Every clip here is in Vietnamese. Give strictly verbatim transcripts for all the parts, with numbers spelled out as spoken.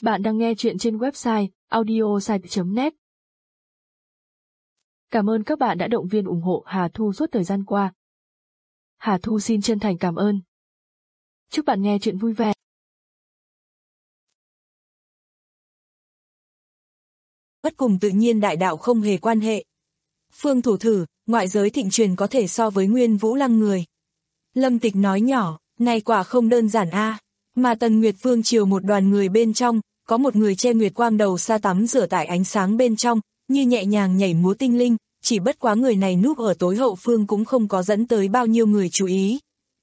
Bạn đang nghe chuyện trên website audiosite chấm net. Cảm ơn các bạn đã động viên ủng hộ Hà Thu suốt thời gian qua. Hà Thu xin chân thành cảm ơn. Chúc bạn nghe chuyện vui vẻ. Bất cùng tự nhiên đại đạo không hề quan hệ. Phương Thủ thử, ngoại giới thịnh truyền có thể so với Nguyên Vũ Lăng người. Lâm Tịch nói nhỏ, này quả không đơn giản a. Mà Tần Nguyệt Vương triều một đoàn người bên trong, có một người che nguyệt quang đầu sa tắm rửa tại ánh sáng bên trong, như nhẹ nhàng nhảy múa tinh linh, chỉ bất quá người này núp ở tối hậu phương cũng không có dẫn tới bao nhiêu người chú ý.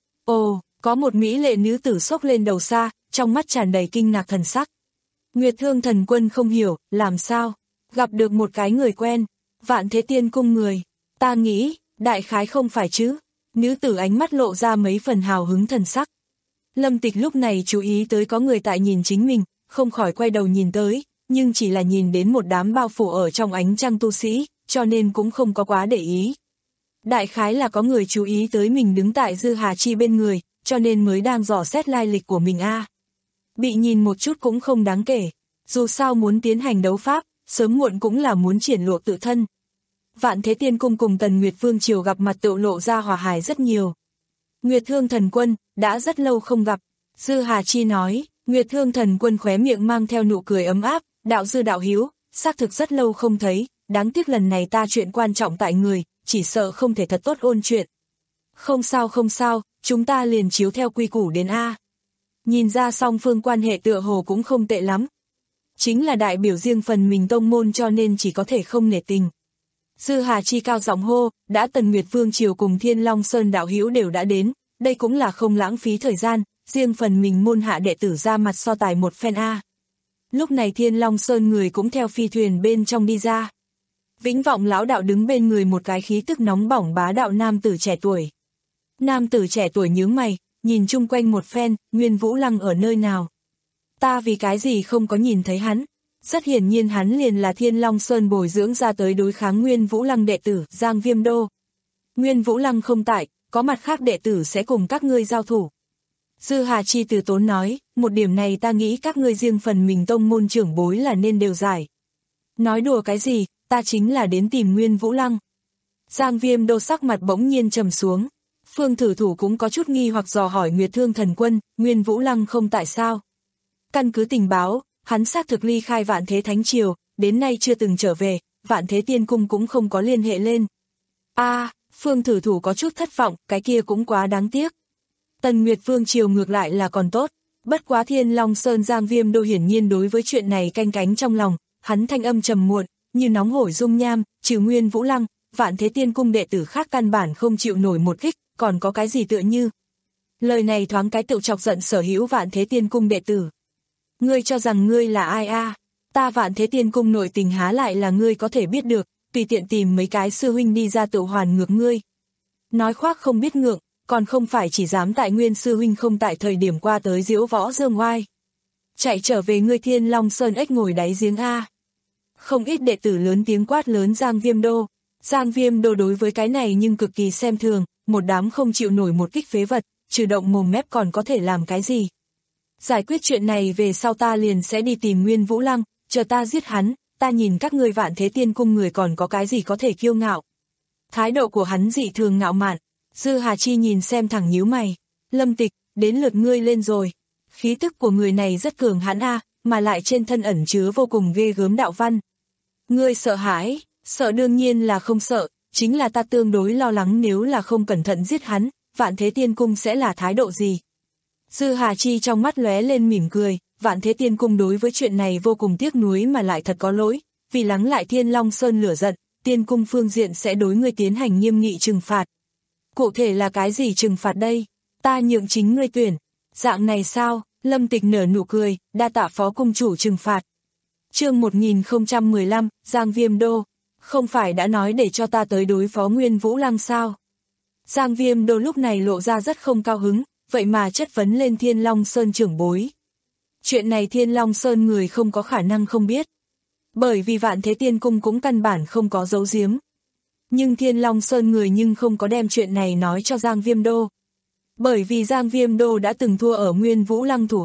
Ồ, có một mỹ lệ nữ tử xốc lên đầu xa, trong mắt tràn đầy kinh ngạc thần sắc. Nguyệt Thương Thần Quân không hiểu, làm sao? Gặp được một cái người quen, Vạn Thế Tiên Cung người, ta nghĩ, đại khái không phải chứ. Nữ tử ánh mắt lộ ra mấy phần hào hứng thần sắc. Lâm Tịch lúc này chú ý tới có người tại nhìn chính mình, không khỏi quay đầu nhìn tới, nhưng chỉ là nhìn đến một đám bao phủ ở trong ánh trăng tu sĩ, cho nên cũng không có quá để ý. Đại khái là có người chú ý tới mình đứng tại Dư Hà Chi bên người, cho nên mới đang dò xét lai lịch của mình a. Bị nhìn một chút cũng không đáng kể, dù sao muốn tiến hành đấu pháp, sớm muộn cũng là muốn triển lộ tự thân. Vạn Thế Tiên Cung cùng Tần Nguyệt Vương triều gặp mặt tự lộ ra hòa hài rất nhiều. Nguyệt Thương Thần Quân, đã rất lâu không gặp. Dư Hà Chi nói, Nguyệt Thương Thần Quân khóe miệng mang theo nụ cười ấm áp, đạo dư đạo hiếu, xác thực rất lâu không thấy, đáng tiếc lần này ta chuyện quan trọng tại người, chỉ sợ không thể thật tốt ôn chuyện. Không sao không sao, chúng ta liền chiếu theo quy củ đến A. Nhìn ra song phương quan hệ tựa hồ cũng không tệ lắm. Chính là đại biểu riêng phần mình tông môn cho nên chỉ có thể không nể tình. Dư Hà Chi cao giọng hô, đã Tần Nguyệt Vương triều cùng Thiên Long Sơn đạo hữu đều đã đến, đây cũng là không lãng phí thời gian, riêng phần mình môn hạ đệ tử ra mặt so tài một phen A. Lúc này Thiên Long Sơn người cũng theo phi thuyền bên trong đi ra. Vĩnh Vọng lão đạo đứng bên người một cái khí tức nóng bỏng bá đạo nam tử trẻ tuổi. Nam tử trẻ tuổi nhướng mày, nhìn chung quanh một phen, Nguyên Vũ Lăng ở nơi nào? Ta vì cái gì không có nhìn thấy hắn? Rất hiển nhiên hắn liền là Thiên Long Sơn bồi dưỡng ra tới đối kháng Nguyên Vũ Lăng đệ tử, Giang Viêm Đô. Nguyên Vũ Lăng không tại, có mặt khác đệ tử sẽ cùng các ngươi giao thủ. Dư Hà Chi từ tốn nói, một điểm này ta nghĩ các ngươi riêng phần mình tông môn trưởng bối là nên đều giải. Nói đùa cái gì, ta chính là đến tìm Nguyên Vũ Lăng. Giang Viêm Đô sắc mặt bỗng nhiên trầm xuống. Phương Thử Thủ cũng có chút nghi hoặc dò hỏi Nguyệt Thương Thần Quân, Nguyên Vũ Lăng không tại sao. Căn cứ tình báo, hắn xác thực ly khai Vạn Thế Thánh Triều, đến nay chưa từng trở về, Vạn Thế Tiên Cung cũng không có liên hệ lên. A, à, Phương Thử Thủ có chút thất vọng, cái kia cũng quá đáng tiếc. Tần Nguyệt Vương triều ngược lại là còn tốt, bất quá Thiên Long Sơn Giang Viêm Đô hiển nhiên đối với chuyện này canh cánh trong lòng, hắn thanh âm trầm muộn, như nóng hổi dung nham, trừ Nguyên Vũ Lăng, Vạn Thế Tiên Cung đệ tử khác căn bản không chịu nổi một kích, còn có cái gì tựa như. Lời này thoáng cái tự chọc giận sở hữu Vạn Thế Tiên Cung đệ tử. Ngươi cho rằng ngươi là ai a? À? Ta Vạn Thế Tiên Cung nội tình há lại là ngươi có thể biết được, tùy tiện tìm mấy cái sư huynh đi ra tự hoàn ngược ngươi. Nói khoác không biết ngượng, còn không phải chỉ dám tại Nguyên sư huynh không tại thời điểm qua tới diễu võ dương oai. Chạy trở về ngươi Thiên Long Sơn ếch ngồi đáy giếng a. Không ít đệ tử lớn tiếng quát lớn Giang Viêm Đô. Giang Viêm Đô đối với cái này nhưng cực kỳ xem thường, một đám không chịu nổi một kích phế vật, trừ động mồm mép còn có thể làm cái gì. Giải quyết chuyện này về sau ta liền sẽ đi tìm Nguyên Vũ Lăng, chờ ta giết hắn, ta nhìn các ngươi Vạn Thế Tiên Cung người còn có cái gì có thể kiêu ngạo. Thái độ của hắn dị thường ngạo mạn, Dư Hà Chi nhìn xem thẳng nhíu mày, Lâm Tịch, đến lượt ngươi lên rồi. Khí tức của người này rất cường hãn a, mà lại trên thân ẩn chứa vô cùng ghê gớm đạo văn. Ngươi sợ hãi, sợ đương nhiên là không sợ, chính là ta tương đối lo lắng nếu là không cẩn thận giết hắn, Vạn Thế Tiên Cung sẽ là thái độ gì. Dư Hà Chi trong mắt lóe lên mỉm cười, Vạn Thế Tiên Cung đối với chuyện này vô cùng tiếc nuối mà lại thật có lỗi, vì lắng lại Thiên Long Sơn lửa giận, Tiên Cung phương diện sẽ đối ngươi tiến hành nghiêm nghị trừng phạt. Cụ thể là cái gì trừng phạt đây? Ta nhượng chính ngươi tuyển. Dạng này sao? Lâm Tịch nở nụ cười, đa tạ phó cung chủ trừng phạt. Chương một nghìn không trăm mười lăm, Giang Viêm Đô, không phải đã nói để cho ta tới đối phó Nguyên Vũ Lăng sao? Giang Viêm Đô lúc này lộ ra rất không cao hứng, vậy mà chất vấn lên Thiên Long Sơn trưởng bối. Chuyện này Thiên Long Sơn người không có khả năng không biết. Bởi vì Vạn Thế Tiên Cung cũng căn bản không có giấu giếm. Nhưng Thiên Long Sơn người nhưng không có đem chuyện này nói cho Giang Viêm Đô. Bởi vì Giang Viêm Đô đã từng thua ở Nguyên Vũ Lăng thủ hạ,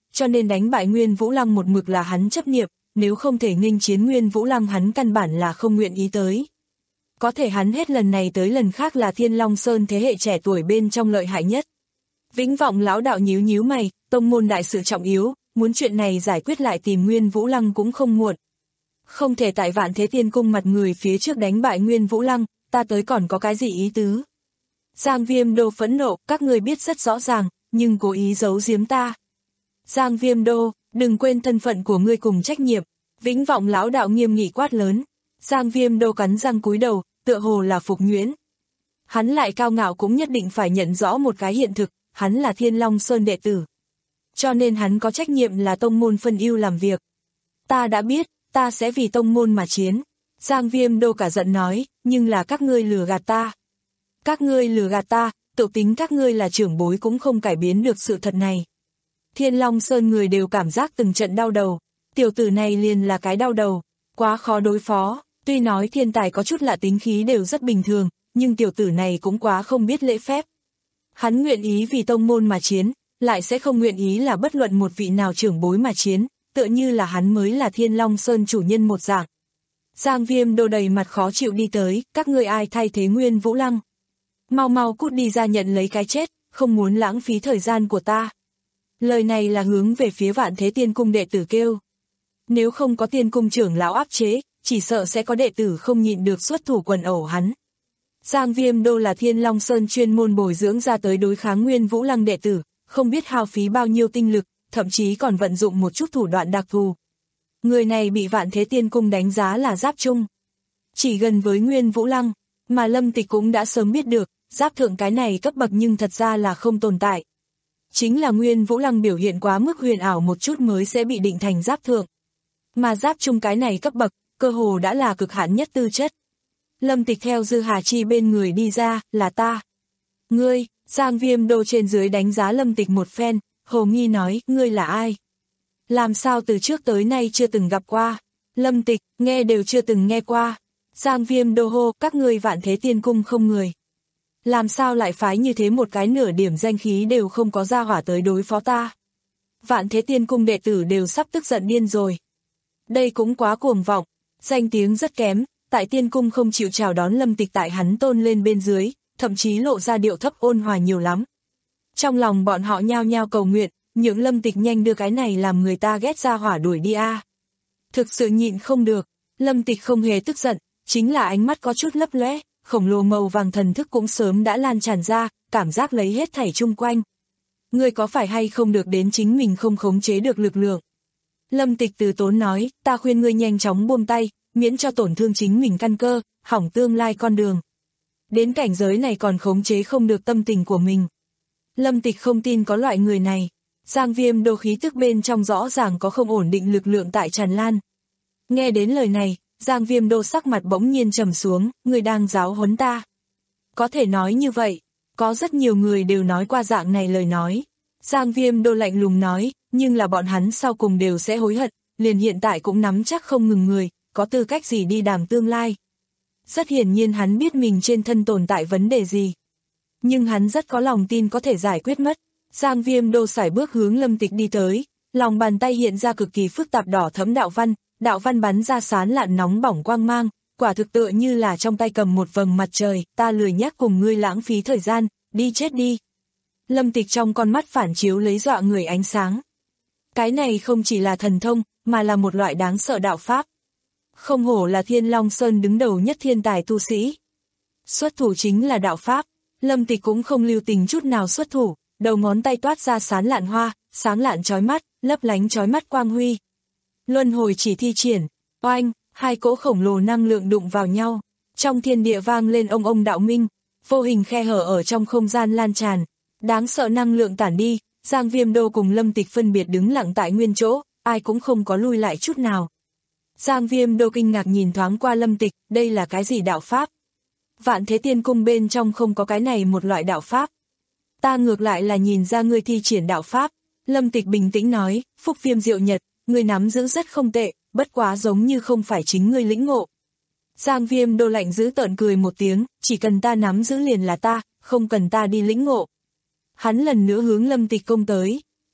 cho nên đánh bại Nguyên Vũ Lăng một mực là hắn chấp niệm, nếu không thể nghênh chiến Nguyên Vũ Lăng hắn căn bản là không nguyện ý tới. Có thể hắn hết lần này tới lần khác là Thiên Long Sơn thế hệ trẻ tuổi bên trong lợi hại nhất. Vĩnh Vọng lão đạo nhíu nhíu mày, tông môn đại sự trọng yếu, muốn chuyện này giải quyết lại tìm Nguyên Vũ Lăng cũng không muộn. Không thể tại Vạn Thế Tiên Cung mặt người phía trước đánh bại Nguyên Vũ Lăng, ta tới còn có cái gì ý tứ. Giang Viêm Đô phẫn nộ, các người biết rất rõ ràng, nhưng cố ý giấu giếm ta. Giang Viêm Đô, đừng quên thân phận của ngươi cùng trách nhiệm. Vĩnh Vọng lão đạo nghiêm nghị quát lớn. Giang Viêm Đô cắn răng cúi đầu, tựa hồ là phục nhuyễn. Hắn lại cao ngạo cũng nhất định phải nhận rõ một cái hiện thực, hắn là Thiên Long Sơn đệ tử. Cho nên hắn có trách nhiệm là tông môn phân ưu làm việc. Ta đã biết, ta sẽ vì tông môn mà chiến. Giang Viêm Đô cả giận nói, nhưng là các ngươi lừa gạt ta. Các ngươi lừa gạt ta, tự tính các ngươi là trưởng bối cũng không cải biến được sự thật này. Thiên Long Sơn người đều cảm giác từng trận đau đầu. Tiểu tử này liền là cái đau đầu, quá khó đối phó. Tuy nói thiên tài có chút lạ tính khí đều rất bình thường, nhưng tiểu tử này cũng quá không biết lễ phép. Hắn nguyện ý vì tông môn mà chiến, lại sẽ không nguyện ý là bất luận một vị nào trưởng bối mà chiến, tựa như là hắn mới là Thiên Long Sơn chủ nhân một dạng. Giang Viêm Đô đầy mặt khó chịu đi tới, các ngươi ai thay thế Nguyên Vũ Lăng. Mau mau cút đi ra nhận lấy cái chết, không muốn lãng phí thời gian của ta. Lời này là hướng về phía Vạn Thế Tiên Cung đệ tử kêu. Nếu không có Tiên Cung trưởng lão áp chế, chỉ sợ sẽ có đệ tử không nhịn được xuất thủ quần ẩu hắn. Giang Viêm Đô là Thiên Long Sơn chuyên môn bồi dưỡng ra tới đối kháng Nguyên Vũ Lăng đệ tử, không biết hao phí bao nhiêu tinh lực, thậm chí còn vận dụng một chút thủ đoạn đặc thù. Người này bị Vạn Thế Tiên Cung đánh giá là giáp trung, chỉ gần với Nguyên Vũ Lăng, mà Lâm Tịch cũng đã sớm biết được, giáp thượng cái này cấp bậc nhưng thật ra là không tồn tại. Chính là Nguyên Vũ Lăng biểu hiện quá mức huyền ảo một chút mới sẽ bị định thành giáp thượng. Mà giáp trung cái này cấp bậc, cơ hồ đã là cực hạn nhất tư chất. Lâm Tịch theo Dư Hà Chi bên người đi ra, là ta. Ngươi, Giang Viêm Đô trên dưới đánh giá Lâm Tịch một phen, hồ nghi nói, ngươi là ai? Làm sao từ trước tới nay chưa từng gặp qua? Lâm Tịch, nghe đều chưa từng nghe qua. Giang Viêm Đô hô, các ngươi Vạn Thế Tiên Cung không người. Làm sao lại phái như thế một cái nửa điểm danh khí đều không có ra hỏa tới đối phó ta? Vạn Thế Tiên Cung đệ tử đều sắp tức giận điên rồi. Đây cũng quá cuồng vọng, danh tiếng rất kém, tại Tiên Cung không chịu chào đón Lâm Tịch tại hắn tôn lên bên dưới, thậm chí lộ ra điệu thấp ôn hòa nhiều lắm. Trong lòng bọn họ nhao nhao cầu nguyện, những Lâm Tịch nhanh đưa cái này làm người ta ghét ra hỏa đuổi đi a. À. Thực sự nhịn không được, Lâm Tịch không hề tức giận, chính là ánh mắt có chút lấp lóe, khổng lồ màu vàng thần thức cũng sớm đã lan tràn ra, cảm giác lấy hết thảy chung quanh. Ngươi có phải hay không được đến chính mình không khống chế được lực lượng? Lâm Tịch từ tốn nói, ta khuyên ngươi nhanh chóng buông tay, miễn cho tổn thương chính mình căn cơ, hỏng tương lai con đường. Đến cảnh giới này còn khống chế không được tâm tình của mình. Lâm Tịch không tin có loại người này. Giang Viêm Đô khí tức bên trong rõ ràng có không ổn định lực lượng tại tràn lan. Nghe đến lời này, Giang Viêm Đô sắc mặt bỗng nhiên trầm xuống, người đang giáo huấn ta. Có thể nói như vậy, có rất nhiều người đều nói qua dạng này lời nói. Giang Viêm Đô lạnh lùng nói, nhưng là bọn hắn sau cùng đều sẽ hối hận, liền hiện tại cũng nắm chắc không ngừng người, có tư cách gì đi đàm tương lai. Rất hiển nhiên hắn biết mình trên thân tồn tại vấn đề gì. Nhưng hắn rất có lòng tin có thể giải quyết mất. Giang Viêm Đô sải bước hướng Lâm Tịch đi tới, lòng bàn tay hiện ra cực kỳ phức tạp đỏ thẫm đạo văn, đạo văn bắn ra sáng lạn nóng bỏng quang mang, quả thực tựa như là trong tay cầm một vầng mặt trời, ta lười nhắc cùng ngươi lãng phí thời gian, đi chết đi. Lâm Tịch trong con mắt phản chiếu lấy dọa người ánh sáng. Cái này không chỉ là thần thông, mà là một loại đáng sợ đạo pháp. Không hổ là Thiên Long Sơn đứng đầu nhất thiên tài tu sĩ. Xuất thủ chính là đạo pháp, Lâm Tịch cũng không lưu tình chút nào xuất thủ, đầu ngón tay toát ra sáng lạn hoa, sáng lạn chói mắt, lấp lánh chói mắt quang huy. Luân hồi chỉ thi triển, oanh, hai cỗ khổng lồ năng lượng đụng vào nhau, trong thiên địa vang lên ông ông đạo minh, vô hình khe hở ở trong không gian lan tràn, đáng sợ năng lượng tản đi, Giang Viêm Đô cùng Lâm Tịch phân biệt đứng lặng tại nguyên chỗ, ai cũng không có lui lại chút nào. Giang Viêm Đô kinh ngạc nhìn thoáng qua Lâm Tịch, đây là cái gì đạo pháp? Vạn Thế Tiên Cung bên trong không có cái này một loại đạo pháp. Ta ngược lại là nhìn ra ngươi thi triển đạo pháp. Lâm Tịch bình tĩnh nói, Phúc Viêm Diệu Nhật, ngươi nắm giữ rất không tệ, bất quá giống như không phải chính ngươi lĩnh ngộ. Giang Viêm Đô lạnh giữ tợn cười một tiếng, chỉ cần ta nắm giữ liền là ta, không cần ta đi lĩnh ngộ. Hắn lần nữa hướng Lâm Tịch công tới.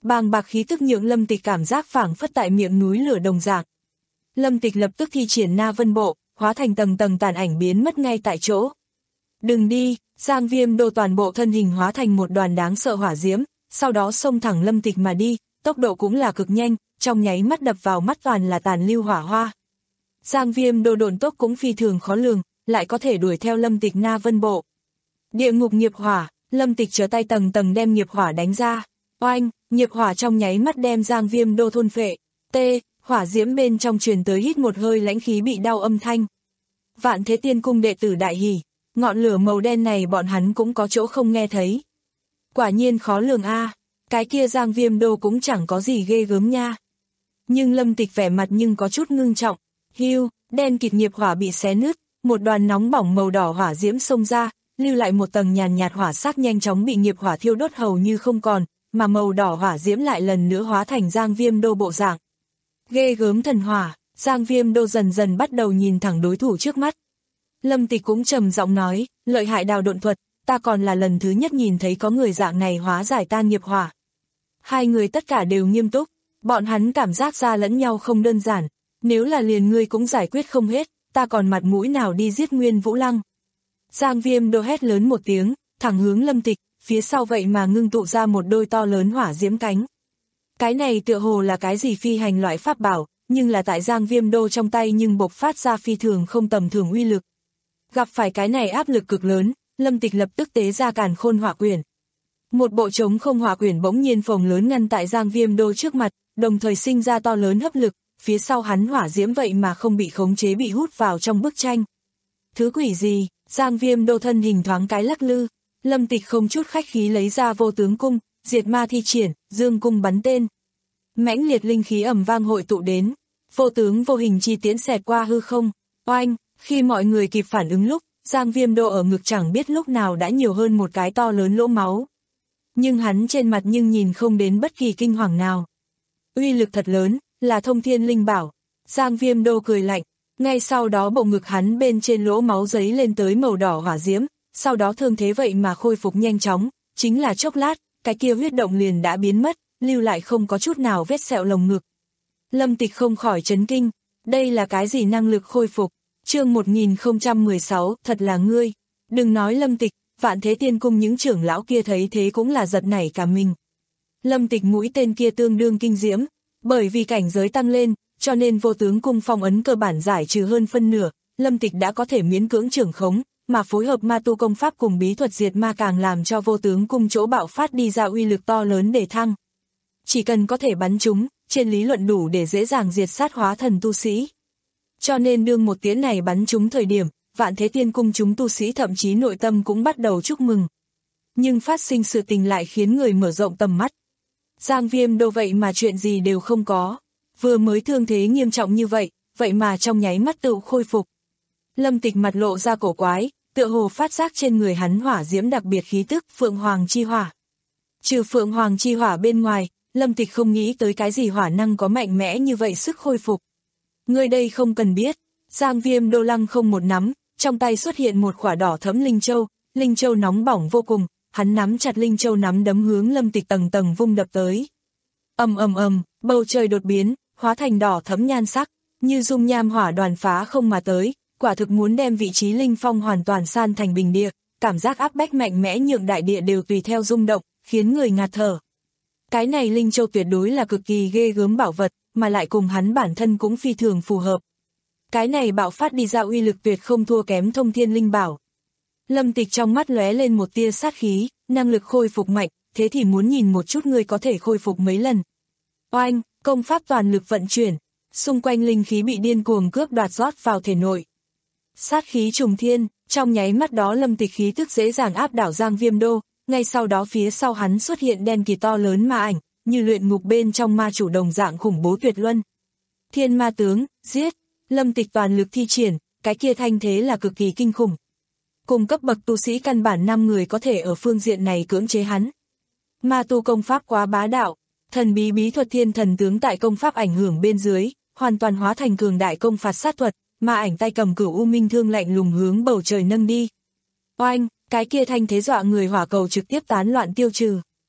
bàng bạc khí tức nhượng Lâm Tịch cảm giác phảng phất tại miệng núi lửa đồng dạng. Lâm Tịch lập tức thi triển Na Vân Bộ, hóa thành tầng tầng tàn ảnh biến mất ngay tại chỗ. Đừng đi, Giang Viêm Đô toàn bộ thân hình hóa thành một đoàn đáng sợ hỏa diễm, sau đó xông thẳng Lâm Tịch mà đi, tốc độ cũng là cực nhanh, trong nháy mắt đập vào mắt toàn là tàn lưu hỏa hoa. Giang Viêm Đô độn tốc cũng phi thường khó lường, lại có thể đuổi theo Lâm Tịch Na Vân Bộ. Địa ngục nghiệp hỏa, Lâm Tịch trở tay tầng tầng đem nghiệp hỏa đánh ra. Oanh, nghiệp hỏa trong nháy mắt đem Giang Viêm Đô thôn phệ. T, hỏa diễm bên trong truyền tới hít một hơi lãnh khí bị đau âm thanh. Vạn Thế Tiên Cung đệ tử đại hỉ, ngọn lửa màu đen này bọn hắn cũng có chỗ không nghe thấy. Quả nhiên khó lường a, cái kia Giang Viêm Đô cũng chẳng có gì ghê gớm nha. Nhưng Lâm Tịch vẻ mặt nhưng có chút ngưng trọng. Hiu, đen kịt nghiệp hỏa bị xé nứt, một đoàn nóng bỏng màu đỏ hỏa diễm xông ra, lưu lại một tầng nhàn nhạt hỏa sắc nhanh chóng bị nghiệp hỏa thiêu đốt hầu như không còn, mà màu đỏ hỏa diễm lại lần nữa hóa thành Giang Viêm Đô bộ dạng. Ghê gớm thần hỏa, Giang Viêm Đô dần dần bắt đầu nhìn thẳng đối thủ trước mắt. Lâm Tịch cũng trầm giọng nói, lợi hại đào độn thuật, ta còn là lần thứ nhất nhìn thấy có người dạng này hóa giải tan nghiệp hỏa. Hai người tất cả đều nghiêm túc, bọn hắn cảm giác ra lẫn nhau không đơn giản, nếu là liền ngươi cũng giải quyết không hết, ta còn mặt mũi nào đi giết Nguyên Vũ Lăng. Giang Viêm Đô hét lớn một tiếng, thẳng hướng Lâm Tịch, phía sau vậy mà ngưng tụ ra một đôi to lớn hỏa diễm cánh. Cái này tựa hồ là cái gì phi hành loại pháp bảo, nhưng là tại Giang Viêm Đô trong tay nhưng bộc phát ra phi thường không tầm thường uy lực. Gặp phải cái này áp lực cực lớn, Lâm Tịch lập tức tế ra Càn Khôn Hỏa Quyển. Một bộ trống không hỏa quyển bỗng nhiên phồng lớn ngăn tại Giang Viêm Đô trước mặt, đồng thời sinh ra to lớn hấp lực, phía sau hắn hỏa diễm vậy mà không bị khống chế bị hút vào trong bức tranh. Thứ quỷ gì? Giang Viêm Đô thân hình thoáng cái lắc lư, Lâm Tịch không chút khách khí lấy ra Vô Tướng Cung, diệt ma thi triển, dương cung bắn tên. Mãnh liệt linh khí ầm vang hội tụ đến, vô tướng vô hình chi tiễn xẹt qua hư không. Oanh, khi mọi người kịp phản ứng lúc, Giang Viêm Đô ở ngực chẳng biết lúc nào đã nhiều hơn một cái to lớn lỗ máu. Nhưng hắn trên mặt nhưng nhìn không đến bất kỳ kinh hoàng nào. Uy lực thật lớn, là thông thiên linh bảo. Giang Viêm Đô cười lạnh, ngay sau đó bộ ngực hắn bên trên lỗ máu giấy lên tới màu đỏ hỏa diễm, sau đó thương thế vậy mà khôi phục nhanh chóng, chính là chốc lát, cái kia huyết động liền đã biến mất, lưu lại không có chút nào vết sẹo lồng ngực. Lâm Tịch không khỏi chấn kinh, đây là cái gì năng lực khôi phục? Chương một nghìn không trăm mười sáu, thật là ngươi. Đừng nói Lâm Tịch, Vạn Thế Tiên Cung những trưởng lão kia thấy thế cũng là giật nảy cả mình. Lâm Tịch mũi tên kia tương đương kinh diễm, bởi vì cảnh giới tăng lên, cho nên Vô Tướng Cung phong ấn cơ bản giải trừ hơn phân nửa, Lâm Tịch đã có thể miễn cưỡng trưởng khống, mà phối hợp ma tu công pháp cùng bí thuật diệt ma càng làm cho Vô Tướng Cung chỗ bạo phát đi ra uy lực to lớn để thăng. Chỉ cần có thể bắn chúng, trên lý luận đủ để dễ dàng diệt sát hóa thần tu sĩ. Cho nên đương một tiễn này bắn chúng thời điểm, Vạn Thế Tiên Cung chúng tu sĩ thậm chí nội tâm cũng bắt đầu chúc mừng. Nhưng phát sinh sự tình lại khiến người mở rộng tầm mắt. Giang Viêm Đô vậy mà chuyện gì đều không có, vừa mới thương thế nghiêm trọng như vậy, vậy mà trong nháy mắt tự khôi phục. Lâm Tịch mặt lộ ra cổ quái, tựa hồ phát giác trên người hắn hỏa diễm đặc biệt khí tức Phượng Hoàng chi hỏa. Trừ Phượng Hoàng chi hỏa bên ngoài, Lâm Tịch không nghĩ tới cái gì hỏa năng có mạnh mẽ như vậy sức khôi phục. Người đây không cần biết, Giang Viêm Đô lăng không một nắm, trong tay xuất hiện một quả đỏ thẫm linh châu, linh châu nóng bỏng vô cùng, hắn nắm chặt linh châu nắm đấm hướng Lâm Tịch tầng tầng vung đập tới. Ầm ầm ầm, bầu trời đột biến, hóa thành đỏ thẫm nhan sắc, như dung nham hỏa đoàn phá không mà tới, quả thực muốn đem vị trí linh phong hoàn toàn san thành bình địa, cảm giác áp bách mạnh mẽ nhượng đại địa đều tùy theo rung động, khiến người ngạt thở. Cái này linh châu tuyệt đối là cực kỳ ghê gớm bảo vật, mà lại cùng hắn bản thân cũng phi thường phù hợp. Cái này bạo phát đi ra uy lực tuyệt không thua kém thông thiên linh bảo. Lâm Tịch trong mắt lóe lên một tia sát khí, năng lực khôi phục mạnh, thế thì muốn nhìn một chút ngươi có thể khôi phục mấy lần. Oanh, công pháp toàn lực vận chuyển, xung quanh linh khí bị điên cuồng cướp đoạt rót vào thể nội. Sát khí trùng thiên, trong nháy mắt đó Lâm Tịch khí tức dễ dàng áp đảo Giang Viêm Đô, ngay sau đó phía sau hắn xuất hiện đen kỳ to lớn ma ảnh, như luyện ngục bên trong ma chủ đồng dạng khủng bố tuyệt luân. Thiên ma tướng, giết, Lâm Tịch toàn lực thi triển, cái kia thanh thế là cực kỳ kinh khủng. Cùng cấp bậc tu sĩ căn bản năm người có thể ở phương diện này cưỡng chế hắn. Ma tu công pháp quá bá đạo, thần bí bí thuật thiên thần tướng tại công pháp ảnh hưởng bên dưới, hoàn toàn hóa thành cường đại công phạt sát thuật, ma ảnh tay cầm cửu u minh thương lạnh lùng hướng bầu trời nâng đi. Oanh, cái kia thanh thế dọa người hỏa cầu trực tiếp tán loạn tiêu trừ.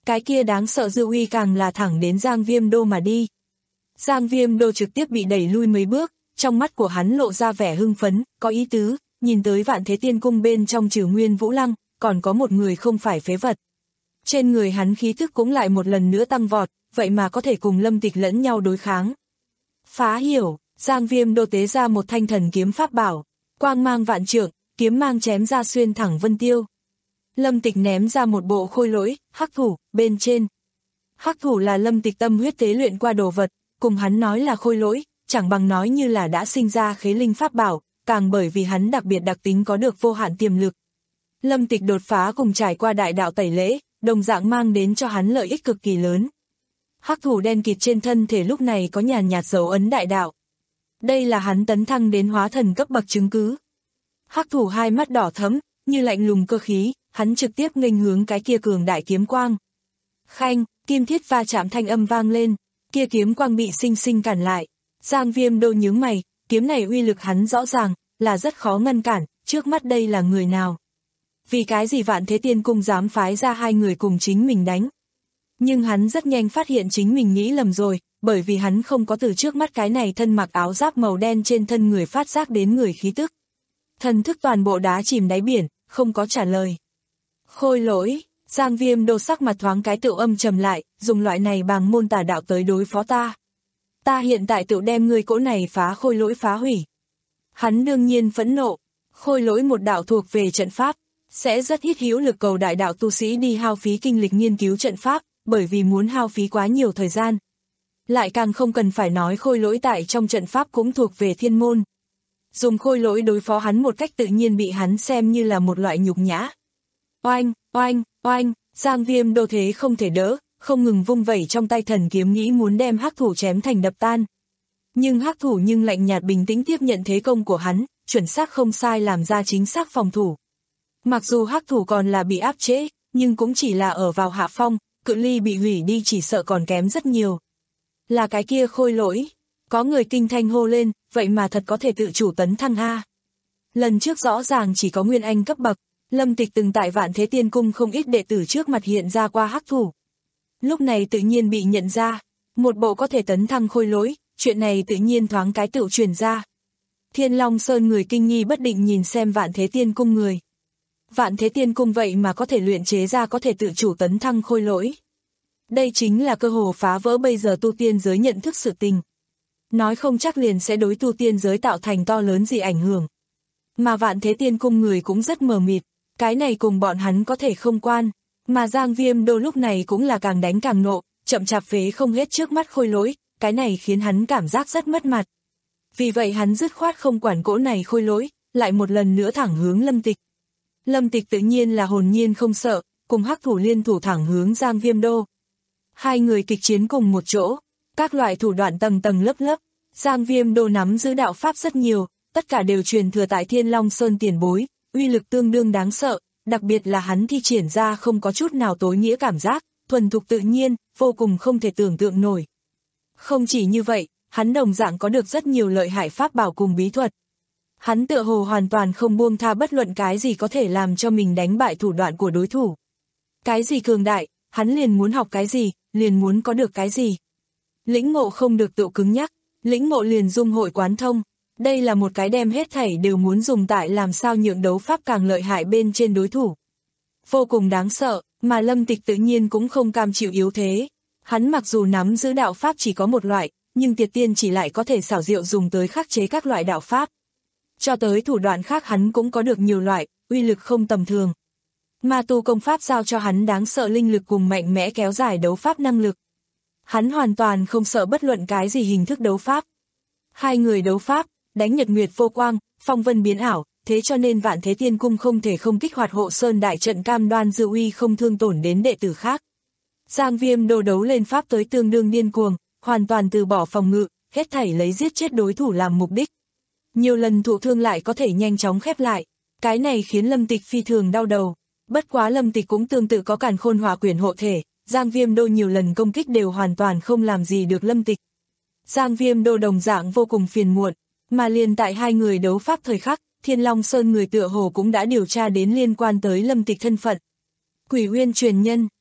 cái kia đáng sợ dư uy càng là thẳng đến Giang Viêm Đô mà đi. Giang Viêm Đô trực tiếp bị đẩy lui mấy bước, trong mắt của hắn lộ ra vẻ hưng phấn, có ý tứ, nhìn tới Vạn Thế Tiên Cung bên trong trừ Nguyên Vũ Lăng, còn có một người không phải phế vật. Trên người hắn khí thức cũng lại một lần nữa tăng vọt, vậy mà có thể cùng Lâm Tịch lẫn nhau đối kháng. Phá hiểu, Giang Viêm Đô tế ra một thanh thần kiếm pháp bảo, quang mang vạn trượng, kiếm mang chém ra xuyên thẳng vân tiêu. Lâm Tịch ném ra một bộ khôi lỗi, hắc thủ, bên trên. Hắc thủ là Lâm Tịch tâm huyết tế luyện qua đồ vật, cùng hắn nói là khôi lỗi, chẳng bằng nói như là đã sinh ra khế linh pháp bảo, càng bởi vì hắn đặc biệt đặc tính có được vô hạn tiềm lực. Lâm Tịch đột phá cùng trải qua đại đạo tẩy lễ, đồng dạng mang đến cho hắn lợi ích cực kỳ lớn. Hắc thủ đen kịt trên thân thể lúc này có nhàn nhạt dấu ấn đại đạo. Đây là hắn tấn thăng đến hóa thần cấp bậc chứng cứ. Hắc thủ hai mắt đỏ thẫm, như lạnh lùng cơ khí, hắn trực tiếp nghênh hướng cái kia cường đại kiếm quang. Khanh, kim thiết va chạm thanh âm vang lên, kia kiếm quang bị sinh sinh cản lại. Giang Viêm Đô nhướng mày, kiếm này uy lực hắn rõ ràng, là rất khó ngăn cản, trước mắt đây là người nào? Vì cái gì Vạn Thế Tiên Cung dám phái ra hai người cùng chính mình đánh? Nhưng hắn rất nhanh phát hiện chính mình nghĩ lầm rồi, bởi vì hắn không có từ trước mắt cái này thân mặc áo giáp màu đen trên thân người phát giác đến người khí tức. Thần thức toàn bộ đá chìm đáy biển, không có trả lời. Khôi lỗi, Giang Viêm Đô sắc mặt thoáng cái tựu âm trầm lại, dùng loại này bằng môn tà đạo tới đối phó ta. Ta hiện tại tựu đem ngươi cỗ này phá khôi lỗi phá hủy. Hắn đương nhiên phẫn nộ, khôi lỗi một đạo thuộc về trận pháp, sẽ rất ít hữu lực cầu đại đạo tu sĩ đi hao phí kinh lịch nghiên cứu trận pháp, bởi vì muốn hao phí quá nhiều thời gian. Lại càng không cần phải nói khôi lỗi tại trong trận pháp cũng thuộc về thiên môn. Dùng khôi lỗi đối phó hắn một cách tự nhiên bị hắn xem như là một loại nhục nhã. Oanh, oanh, oanh, Giang Viêm Đô thế không thể đỡ, không ngừng vung vẩy trong tay thần kiếm nghĩ muốn đem hắc thủ chém thành đập tan. Nhưng hắc thủ nhưng lạnh nhạt bình tĩnh tiếp nhận thế công của hắn, chuẩn xác không sai làm ra chính xác phòng thủ. Mặc dù hắc thủ còn là bị áp chế, nhưng cũng chỉ là ở vào hạ phong, cự ly bị hủy đi chỉ sợ còn kém rất nhiều. Là cái kia khôi lỗi, có người kinh thanh hô lên, vậy mà thật có thể tự chủ tấn thăng a. Lần trước rõ ràng chỉ có nguyên anh cấp bậc, Lâm Tịch từng tại Vạn Thế Tiên Cung không ít đệ tử trước mặt hiện ra qua hắc thủ. Lúc này tự nhiên bị nhận ra, một bộ có thể tấn thăng khôi lỗi, chuyện này tự nhiên thoáng cái tựu truyền ra. Thiên Long Sơn người kinh nghi bất định nhìn xem Vạn Thế Tiên Cung người. Vạn Thế Tiên Cung vậy mà có thể luyện chế ra có thể tự chủ tấn thăng khôi lỗi. Đây chính là cơ hồ phá vỡ bây giờ tu tiên giới nhận thức sự tình. Nói không chắc liền sẽ đối tu tiên giới tạo thành to lớn gì ảnh hưởng. Mà Vạn Thế Tiên Cung người cũng rất mờ mịt, cái này cùng bọn hắn có thể không quan. Mà Giang Viêm Đô lúc này cũng là càng đánh càng nộ, chậm chạp phế không hết trước mắt khôi lỗi, cái này khiến hắn cảm giác rất mất mặt. Vì vậy hắn dứt khoát không quản cỗ này khôi lỗi, lại một lần nữa thẳng hướng Lâm Tịch. Lâm Tịch tự nhiên là hồn nhiên không sợ, cùng hắc thủ liên thủ thẳng hướng Giang Viêm Đô. Hai người kịch chiến cùng một chỗ, các loại thủ đoạn tầng tầng lớp lớp, Giang Viêm Đô nắm giữ đạo pháp rất nhiều, tất cả đều truyền thừa tại Thiên Long Sơn tiền bối, uy lực tương đương đáng sợ, đặc biệt là hắn thi triển ra không có chút nào tối nghĩa cảm giác, thuần thục tự nhiên, vô cùng không thể tưởng tượng nổi. Không chỉ như vậy, hắn đồng dạng có được rất nhiều lợi hại pháp bảo cùng bí thuật. Hắn tựa hồ hoàn toàn không buông tha bất luận cái gì có thể làm cho mình đánh bại thủ đoạn của đối thủ. Cái gì cường đại, hắn liền muốn học cái gì, liền muốn có được cái gì. Lĩnh ngộ không được tự cứng nhắc, lĩnh ngộ liền dung hội quán thông. Đây là một cái đem hết thảy đều muốn dùng tại làm sao nhượng đấu pháp càng lợi hại bên trên đối thủ. Vô cùng đáng sợ, mà Lâm Tịch tự nhiên cũng không cam chịu yếu thế. Hắn mặc dù nắm giữ đạo pháp chỉ có một loại, nhưng Tiệt Tiên chỉ lại có thể xảo diệu dùng tới khắc chế các loại đạo pháp. Cho tới thủ đoạn khác hắn cũng có được nhiều loại, uy lực không tầm thường. Ma tu công pháp giao cho hắn đáng sợ linh lực cùng mạnh mẽ kéo dài đấu pháp năng lực. Hắn hoàn toàn không sợ bất luận cái gì hình thức đấu pháp. Hai người đấu pháp, đánh nhật nguyệt vô quang, phong vân biến ảo, thế cho nên Vạn Thế Tiên Cung không thể không kích hoạt hộ sơn đại trận cam đoan dư uy không thương tổn đến đệ tử khác. Giang Viêm Đô đấu lên pháp tới tương đương điên cuồng, hoàn toàn từ bỏ phòng ngự, hết thảy lấy giết chết đối thủ làm mục đích. Nhiều lần thụ thương lại có thể nhanh chóng khép lại, cái này khiến Lâm Tịch phi thường đau đầu. Bất quá Lâm Tịch cũng tương tự có Càn Khôn Hỏa Quyển hộ thể, Giang Viêm Đô nhiều lần công kích đều hoàn toàn không làm gì được Lâm Tịch. Giang Viêm Đô đồng dạng vô cùng phiền muộn, mà liền tại hai người đấu pháp thời khắc, Thiên Long Sơn người tựa hồ cũng đã điều tra đến liên quan tới Lâm Tịch thân phận. Quỷ Uyên truyền nhân,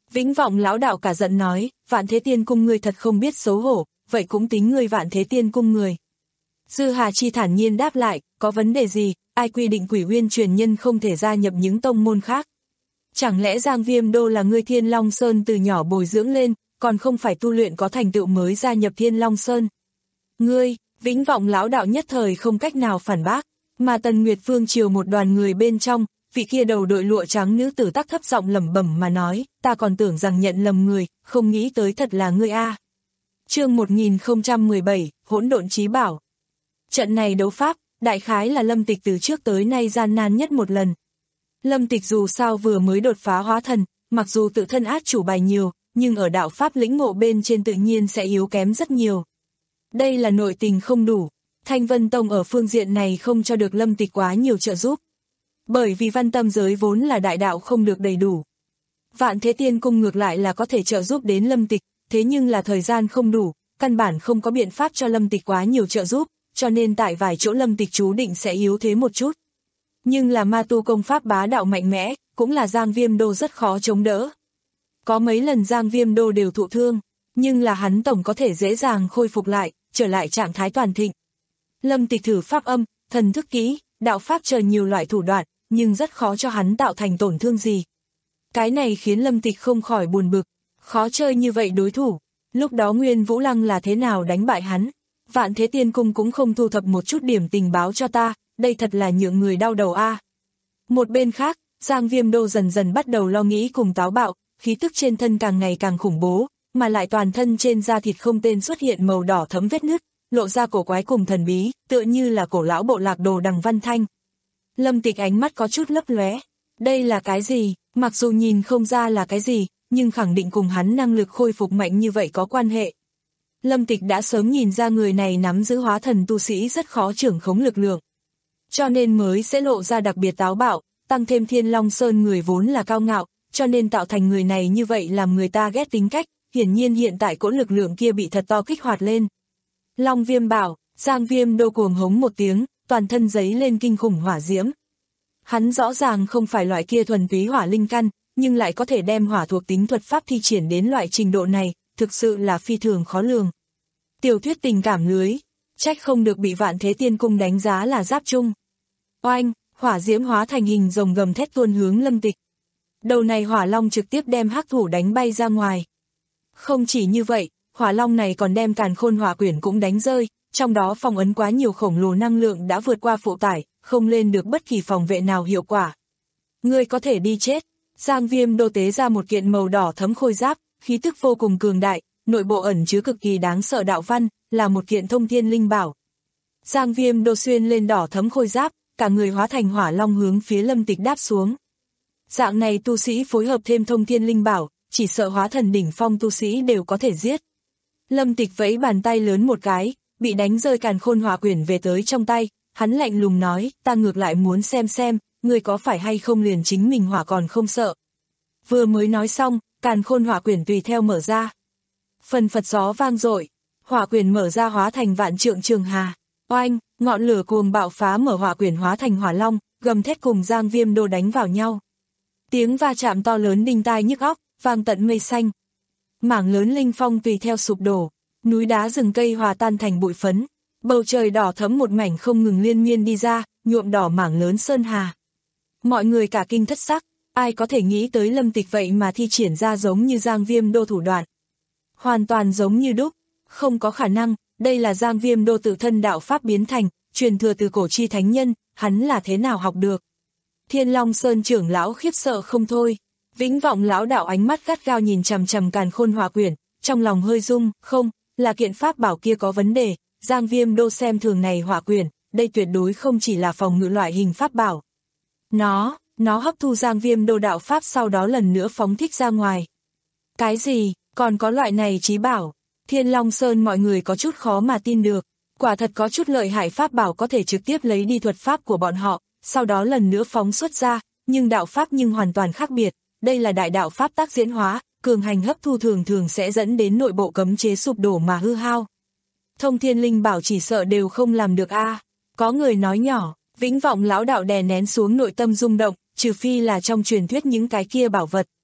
Vĩnh Vọng lão đạo cả giận nói, Vạn Thế Tiên Cung ngươi thật không biết xấu hổ, vậy cũng tính ngươi Vạn Thế Tiên Cung người. Dư Hà Chi thản nhiên đáp lại, có vấn đề gì, ai quy định Quỷ Uyên truyền nhân không thể gia nhập những tông môn khác. Chẳng lẽ Giang Viêm Đô là ngươi Thiên Long Sơn từ nhỏ bồi dưỡng lên, còn không phải tu luyện có thành tựu mới gia nhập Thiên Long Sơn. Ngươi, Vĩnh Vọng lão đạo nhất thời không cách nào phản bác, mà Tần Nguyệt Vương triều một đoàn người bên trong, vị kia đầu đội lụa trắng nữ tử tắc thấp giọng lẩm bẩm mà nói, ta còn tưởng rằng nhận lầm người, không nghĩ tới thật là ngươi a. Chương một nghìn không trăm mười bảy, Hỗn Độn Chí Bảo. Trận này đấu pháp, đại khái là Lâm Tịch từ trước tới nay gian nan nhất một lần. Lâm Tịch dù sao vừa mới đột phá hóa thần, mặc dù tự thân át chủ bài nhiều, nhưng ở đạo pháp lĩnh ngộ bên trên tự nhiên sẽ yếu kém rất nhiều. Đây là nội tình không đủ, Thanh Vân Tông ở phương diện này không cho được Lâm Tịch quá nhiều trợ giúp. Bởi vì văn tâm giới vốn là đại đạo không được đầy đủ. Vạn Thế Tiên Cung ngược lại là có thể trợ giúp đến Lâm Tịch, thế nhưng là thời gian không đủ, căn bản không có biện pháp cho Lâm Tịch quá nhiều trợ giúp, cho nên tại vài chỗ Lâm Tịch chú định sẽ yếu thế một chút. Nhưng là ma tu công pháp bá đạo mạnh mẽ, cũng là Giang Viêm Đô rất khó chống đỡ. Có mấy lần Giang Viêm Đô đều thụ thương, nhưng là hắn tổng có thể dễ dàng khôi phục lại, trở lại trạng thái toàn thịnh. Lâm Tịch thử pháp âm, thần thức kỹ, đạo pháp chờ nhiều loại thủ đoạn, nhưng rất khó cho hắn tạo thành tổn thương gì. Cái này khiến Lâm Tịch không khỏi buồn bực, khó chơi như vậy đối thủ, lúc đó Nguyên Vũ Lăng là thế nào đánh bại hắn, Vạn Thế Tiên Cung cũng không thu thập một chút điểm tình báo cho ta, đây thật là nhượng người đau đầu a. Một bên khác, Giang Viêm Đô dần dần bắt đầu lo nghĩ cùng táo bạo, khí tức trên thân càng ngày càng khủng bố, mà lại toàn thân trên da thịt không tên xuất hiện màu đỏ thấm vết nứt, lộ ra cổ quái cùng thần bí, tựa như là cổ lão bộ lạc Đồ Đằng Văn Thanh. Lâm Tịch ánh mắt có chút lấp lóe, đây là cái gì, mặc dù nhìn không ra là cái gì, nhưng khẳng định cùng hắn năng lực khôi phục mạnh như vậy có quan hệ. Lâm Tịch đã sớm nhìn ra người này nắm giữ hóa thần tu sĩ rất khó trưởng khống lực lượng, cho nên mới sẽ lộ ra đặc biệt táo bạo, tăng thêm Thiên Long Sơn người vốn là cao ngạo, cho nên tạo thành người này như vậy làm người ta ghét tính cách, hiển nhiên hiện tại cỗ lực lượng kia bị thật to kích hoạt lên. Long Viêm bảo, Giang Viêm Đô cuồng hống một tiếng, toàn thân giấy lên kinh khủng hỏa diễm. Hắn rõ ràng không phải loại kia thuần túy hỏa linh căn, nhưng lại có thể đem hỏa thuộc tính thuật pháp thi triển đến loại trình độ này, thực sự là phi thường khó lường. Tiểu thuyết tình cảm lưới, trách không được bị Vạn Thế Tiên Cung đánh giá là giáp chung. Oanh, hỏa diễm hóa thành hình rồng gầm thét tuôn hướng Lâm Tịch. Đầu này hỏa long trực tiếp đem hắc thủ đánh bay ra ngoài. Không chỉ như vậy, hỏa long này còn đem Càn Khôn Hỏa Quyển cũng đánh rơi, trong đó phong ấn quá nhiều khổng lồ năng lượng đã vượt qua phụ tải, không lên được bất kỳ phòng vệ nào hiệu quả. Ngươi có thể đi chết. Giang Viêm Đô tế ra một kiện màu đỏ thấm khôi giáp, khí tức vô cùng cường đại, nội bộ ẩn chứa cực kỳ đáng sợ đạo văn, là một kiện thông thiên linh bảo. Giang Viêm Đô xuyên lên đỏ thấm khôi giáp, cả người hóa thành hỏa long hướng phía Lâm Tịch đáp xuống. Dạng này tu sĩ phối hợp thêm thông thiên linh bảo, chỉ sợ hóa thần đỉnh phong tu sĩ đều có thể giết. Lâm Tịch vẫy bàn tay lớn một cái, bị đánh rơi Càn Khôn Hỏa Quyển về tới trong tay, hắn lạnh lùng nói, ta ngược lại muốn xem xem, ngươi có phải hay không liền chính mình hỏa còn không sợ. Vừa mới nói xong, Càn Khôn Hỏa Quyển tùy theo mở ra. Phần phật gió vang dội, hỏa quyển mở ra hóa thành vạn trượng trường hà. Oanh, ngọn lửa cuồng bạo phá mở hỏa quyển hóa thành hỏa long, gầm thét cùng Giang Viêm Đô đánh vào nhau. Tiếng va chạm to lớn đinh tai nhức óc, vang tận mây xanh. Mảng lớn linh phong tùy theo sụp đổ, núi đá rừng cây hòa tan thành bụi phấn, bầu trời đỏ thẫm một mảnh không ngừng liên miên đi ra, nhuộm đỏ mảng lớn sơn hà. Mọi người cả kinh thất sắc, ai có thể nghĩ tới Lâm Tịch vậy mà thi triển ra giống như Giang Viêm Đô thủ đoạn. Hoàn toàn giống như đúc, không có khả năng, đây là Giang Viêm Đô tự thân đạo pháp biến thành, truyền thừa từ cổ chi thánh nhân, hắn là thế nào học được. Thiên Long Sơn trưởng lão khiếp sợ không thôi, Vĩnh Vọng lão đạo ánh mắt gắt gao nhìn chằm chằm Càn Khôn Hỏa Quyển, trong lòng hơi rung, không, là kiện pháp bảo kia có vấn đề, Giang Viêm Đô xem thường này hỏa quyển, đây tuyệt đối không chỉ là phòng ngự loại hình pháp bảo. Nó, nó hấp thu Giang Viêm Đô đạo pháp sau đó lần nữa phóng thích ra ngoài. Cái gì, còn có loại này chí bảo? Thiên Long Sơn mọi người có chút khó mà tin được, quả thật có chút lợi hại pháp bảo có thể trực tiếp lấy đi thuật pháp của bọn họ, sau đó lần nữa phóng xuất ra, nhưng đạo pháp nhưng hoàn toàn khác biệt, đây là đại đạo pháp tác diễn hóa, cường hành hấp thu thường thường sẽ dẫn đến nội bộ cấm chế sụp đổ mà hư hao. Thông thiên linh bảo chỉ sợ đều không làm được a. À. Có người nói nhỏ, Vĩnh Vọng lão đạo đè nén xuống nội tâm rung động, trừ phi là trong truyền thuyết những cái kia bảo vật.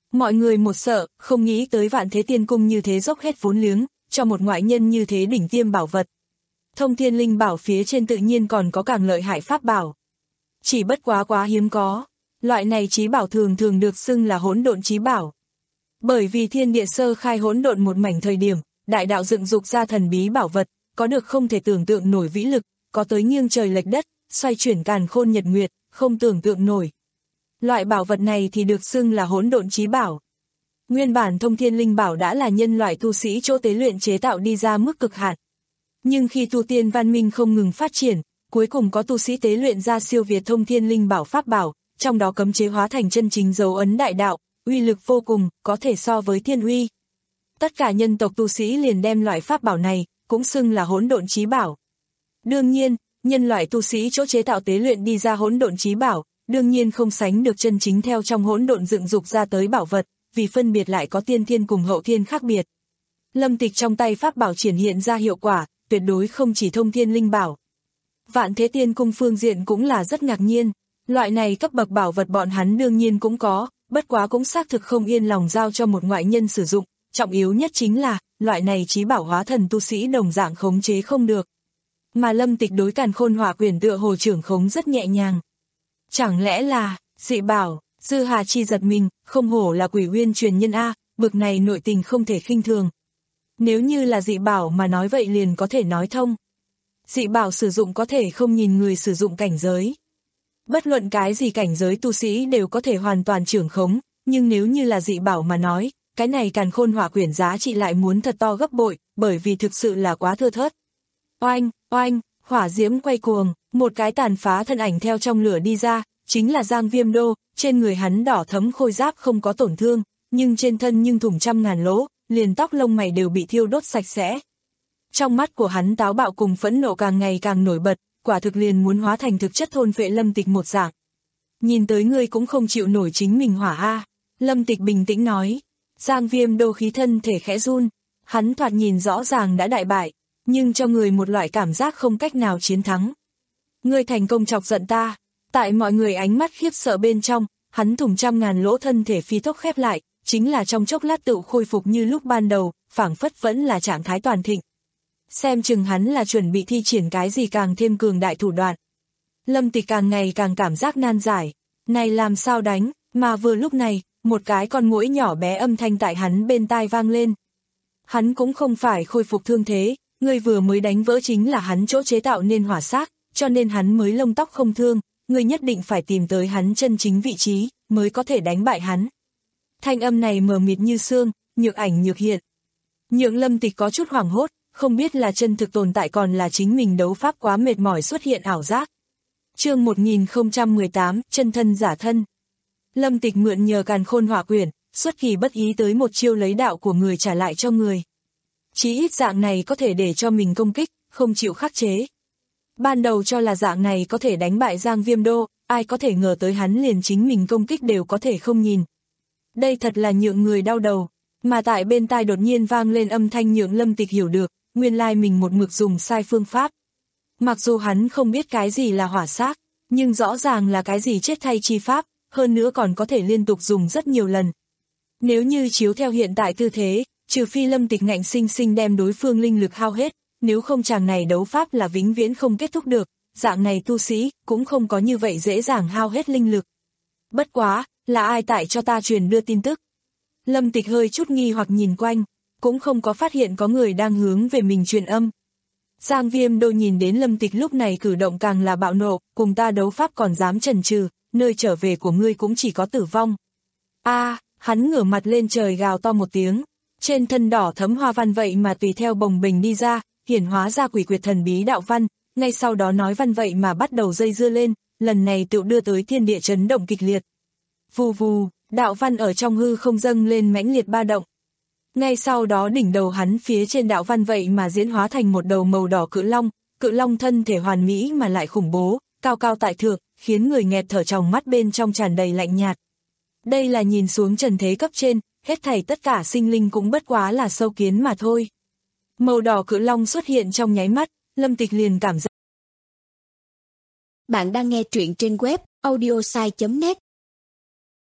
Mọi người một sợ, không nghĩ tới Vạn Thế Tiên Cung như thế dốc hết vốn liếng, cho một ngoại nhân như thế đỉnh tiêm bảo vật. Thông Thiên Linh Bảo phía trên tự nhiên còn có càng lợi hại pháp bảo. Chỉ bất quá quá hiếm có, loại này chí bảo thường thường được xưng là hỗn độn chí bảo. Bởi vì thiên địa sơ khai hỗn độn một mảnh thời điểm, đại đạo dựng dục ra thần bí bảo vật, có được không thể tưởng tượng nổi vĩ lực, có tới nghiêng trời lệch đất, xoay chuyển càn khôn nhật nguyệt, không tưởng tượng nổi. Loại bảo vật này thì được xưng là hỗn độn chí bảo. Nguyên bản Thông Thiên Linh Bảo đã là nhân loại tu sĩ chỗ tế luyện chế tạo đi ra mức cực hạn. Nhưng khi tu tiên văn minh không ngừng phát triển, cuối cùng có tu sĩ tế luyện ra siêu việt Thông Thiên Linh Bảo pháp bảo, trong đó cấm chế hóa thành chân chính dấu ấn đại đạo, uy lực vô cùng, có thể so với thiên uy. Tất cả nhân tộc tu sĩ liền đem loại pháp bảo này, cũng xưng là hỗn độn chí bảo. Đương nhiên, nhân loại tu sĩ chỗ chế tạo tế luyện đi ra hỗn độn chí bảo, đương nhiên không sánh được chân chính theo trong hỗn độn dựng dục ra tới bảo vật, vì phân biệt lại có tiên thiên cùng hậu thiên khác biệt. Lâm Tịch trong tay pháp bảo triển hiện ra hiệu quả, tuyệt đối không chỉ Thông Thiên Linh Bảo. Vạn Thế Tiên Cung phương diện cũng là rất ngạc nhiên, loại này cấp bậc bảo vật bọn hắn đương nhiên cũng có, bất quá cũng xác thực không yên lòng giao cho một ngoại nhân sử dụng, trọng yếu nhất chính là, loại này chí bảo hóa thần tu sĩ đồng dạng khống chế không được. Mà Lâm Tịch đối Càn Khôn Hỏa Quyển tựa hồ trưởng khống rất nhẹ nhàng. Chẳng lẽ là, dị bảo, Dư Hà Chi giật mình, không hổ là Quỷ Uyên truyền nhân A, bực này nội tình không thể khinh thường. Nếu như là dị bảo mà nói vậy liền có thể nói thông. Dị bảo sử dụng có thể không nhìn người sử dụng cảnh giới. Bất luận cái gì cảnh giới tu sĩ đều có thể hoàn toàn trưởng khống, nhưng nếu như là dị bảo mà nói, cái này Càn Khôn Hỏa Quyển giá trị lại muốn thật to gấp bội, bởi vì thực sự là quá thưa thớt. Oanh, oanh, hỏa diễm quay cuồng, một cái tàn phá thân ảnh theo trong lửa đi ra, chính là Giang Viêm Đô, trên người hắn đỏ thấm khôi giáp không có tổn thương, nhưng trên thân nhưng thủng trăm ngàn lỗ, liền tóc lông mày đều bị thiêu đốt sạch sẽ. Trong mắt của hắn táo bạo cùng phẫn nộ càng ngày càng nổi bật, quả thực liền muốn hóa thành thực chất thôn phệ Lâm Tịch một dạng. Nhìn tới ngươi cũng không chịu nổi chính mình hỏa a. Lâm Tịch bình tĩnh nói. Giang Viêm Đô khí thân thể khẽ run, hắn thoạt nhìn rõ ràng đã đại bại, nhưng cho người một loại cảm giác không cách nào chiến thắng. Ngươi thành công chọc giận ta. Tại mọi người ánh mắt khiếp sợ bên trong, hắn thủng trăm ngàn lỗ thân thể phi tốc khép lại, chính là trong chốc lát tự khôi phục như lúc ban đầu, phảng phất vẫn là trạng thái toàn thịnh. Xem chừng hắn là chuẩn bị thi triển cái gì càng thêm cường đại thủ đoạn. Lâm Tịch càng ngày càng cảm giác nan giải, này làm sao đánh, mà vừa lúc này, một cái con muỗi nhỏ bé âm thanh tại hắn bên tai vang lên. Hắn cũng không phải khôi phục thương thế, người vừa mới đánh vỡ chính là hắn chỗ chế tạo nên hỏa xác, cho nên hắn mới lông tóc không thương, người nhất định phải tìm tới hắn chân chính vị trí, mới có thể đánh bại hắn. Thanh âm này mờ mịt như sương, nhược ảnh nhược hiện. Nhượng Lâm Tịch có chút hoảng hốt, không biết là chân thực tồn tại còn là chính mình đấu pháp quá mệt mỏi xuất hiện ảo giác. Chương một nghìn không trăm mười tám, chân thân giả thân. Lâm Tịch mượn nhờ Càn Khôn Hỏa Quyển, xuất kỳ bất ý tới một chiêu lấy đạo của người trả lại cho người. Chí ít dạng này có thể để cho mình công kích, không chịu khắc chế. Ban đầu cho là dạng này có thể đánh bại Giang Viêm Đô, ai có thể ngờ tới hắn liền chính mình công kích đều có thể không nhìn. Đây thật là nhượng người đau đầu, mà tại bên tai đột nhiên vang lên âm thanh nhượng Lâm Tịch hiểu được, nguyên lai mình một mực dùng sai phương pháp. Mặc dù hắn không biết cái gì là hỏa xác, nhưng rõ ràng là cái gì chết thay chi pháp, hơn nữa còn có thể liên tục dùng rất nhiều lần. Nếu như chiếu theo hiện tại tư thế, trừ phi Lâm Tịch ngạnh sinh sinh đem đối phương linh lực hao hết, nếu không chàng này đấu pháp là vĩnh viễn không kết thúc được, dạng này tu sĩ cũng không có như vậy dễ dàng hao hết linh lực. Bất quá, là ai tại cho ta truyền đưa tin tức? Lâm Tịch hơi chút nghi hoặc nhìn quanh, cũng không có phát hiện có người đang hướng về mình truyền âm. Giang Viêm Đô nhìn đến Lâm Tịch lúc này cử động càng là bạo nộ, cùng ta đấu pháp còn dám chần chừ, nơi trở về của ngươi cũng chỉ có tử vong. A, à, hắn ngửa mặt lên trời gào to một tiếng, trên thân đỏ thấm hoa văn vậy mà tùy theo bồng bềnh đi ra, hiển hóa ra quỷ quyệt thần bí đạo văn, ngay sau đó nói văn vậy mà bắt đầu dây dưa lên, lần này tự đưa tới thiên địa chấn động kịch liệt. Vù vù, đạo văn ở trong hư không dâng lên mãnh liệt ba động. Ngay sau đó đỉnh đầu hắn phía trên đạo văn vậy mà diễn hóa thành một đầu màu đỏ cự long, cự long thân thể hoàn mỹ mà lại khủng bố, cao cao tại thượng, khiến người nghẹt thở trong mắt bên trong tràn đầy lạnh nhạt. Đây là nhìn xuống trần thế cấp trên, hết thảy tất cả sinh linh cũng bất quá là sâu kiến mà thôi. Màu đỏ cự long xuất hiện trong nháy mắt, Lâm Tịch liền cảm giác. Bạn đang nghe truyện trên web audiosai chấm net.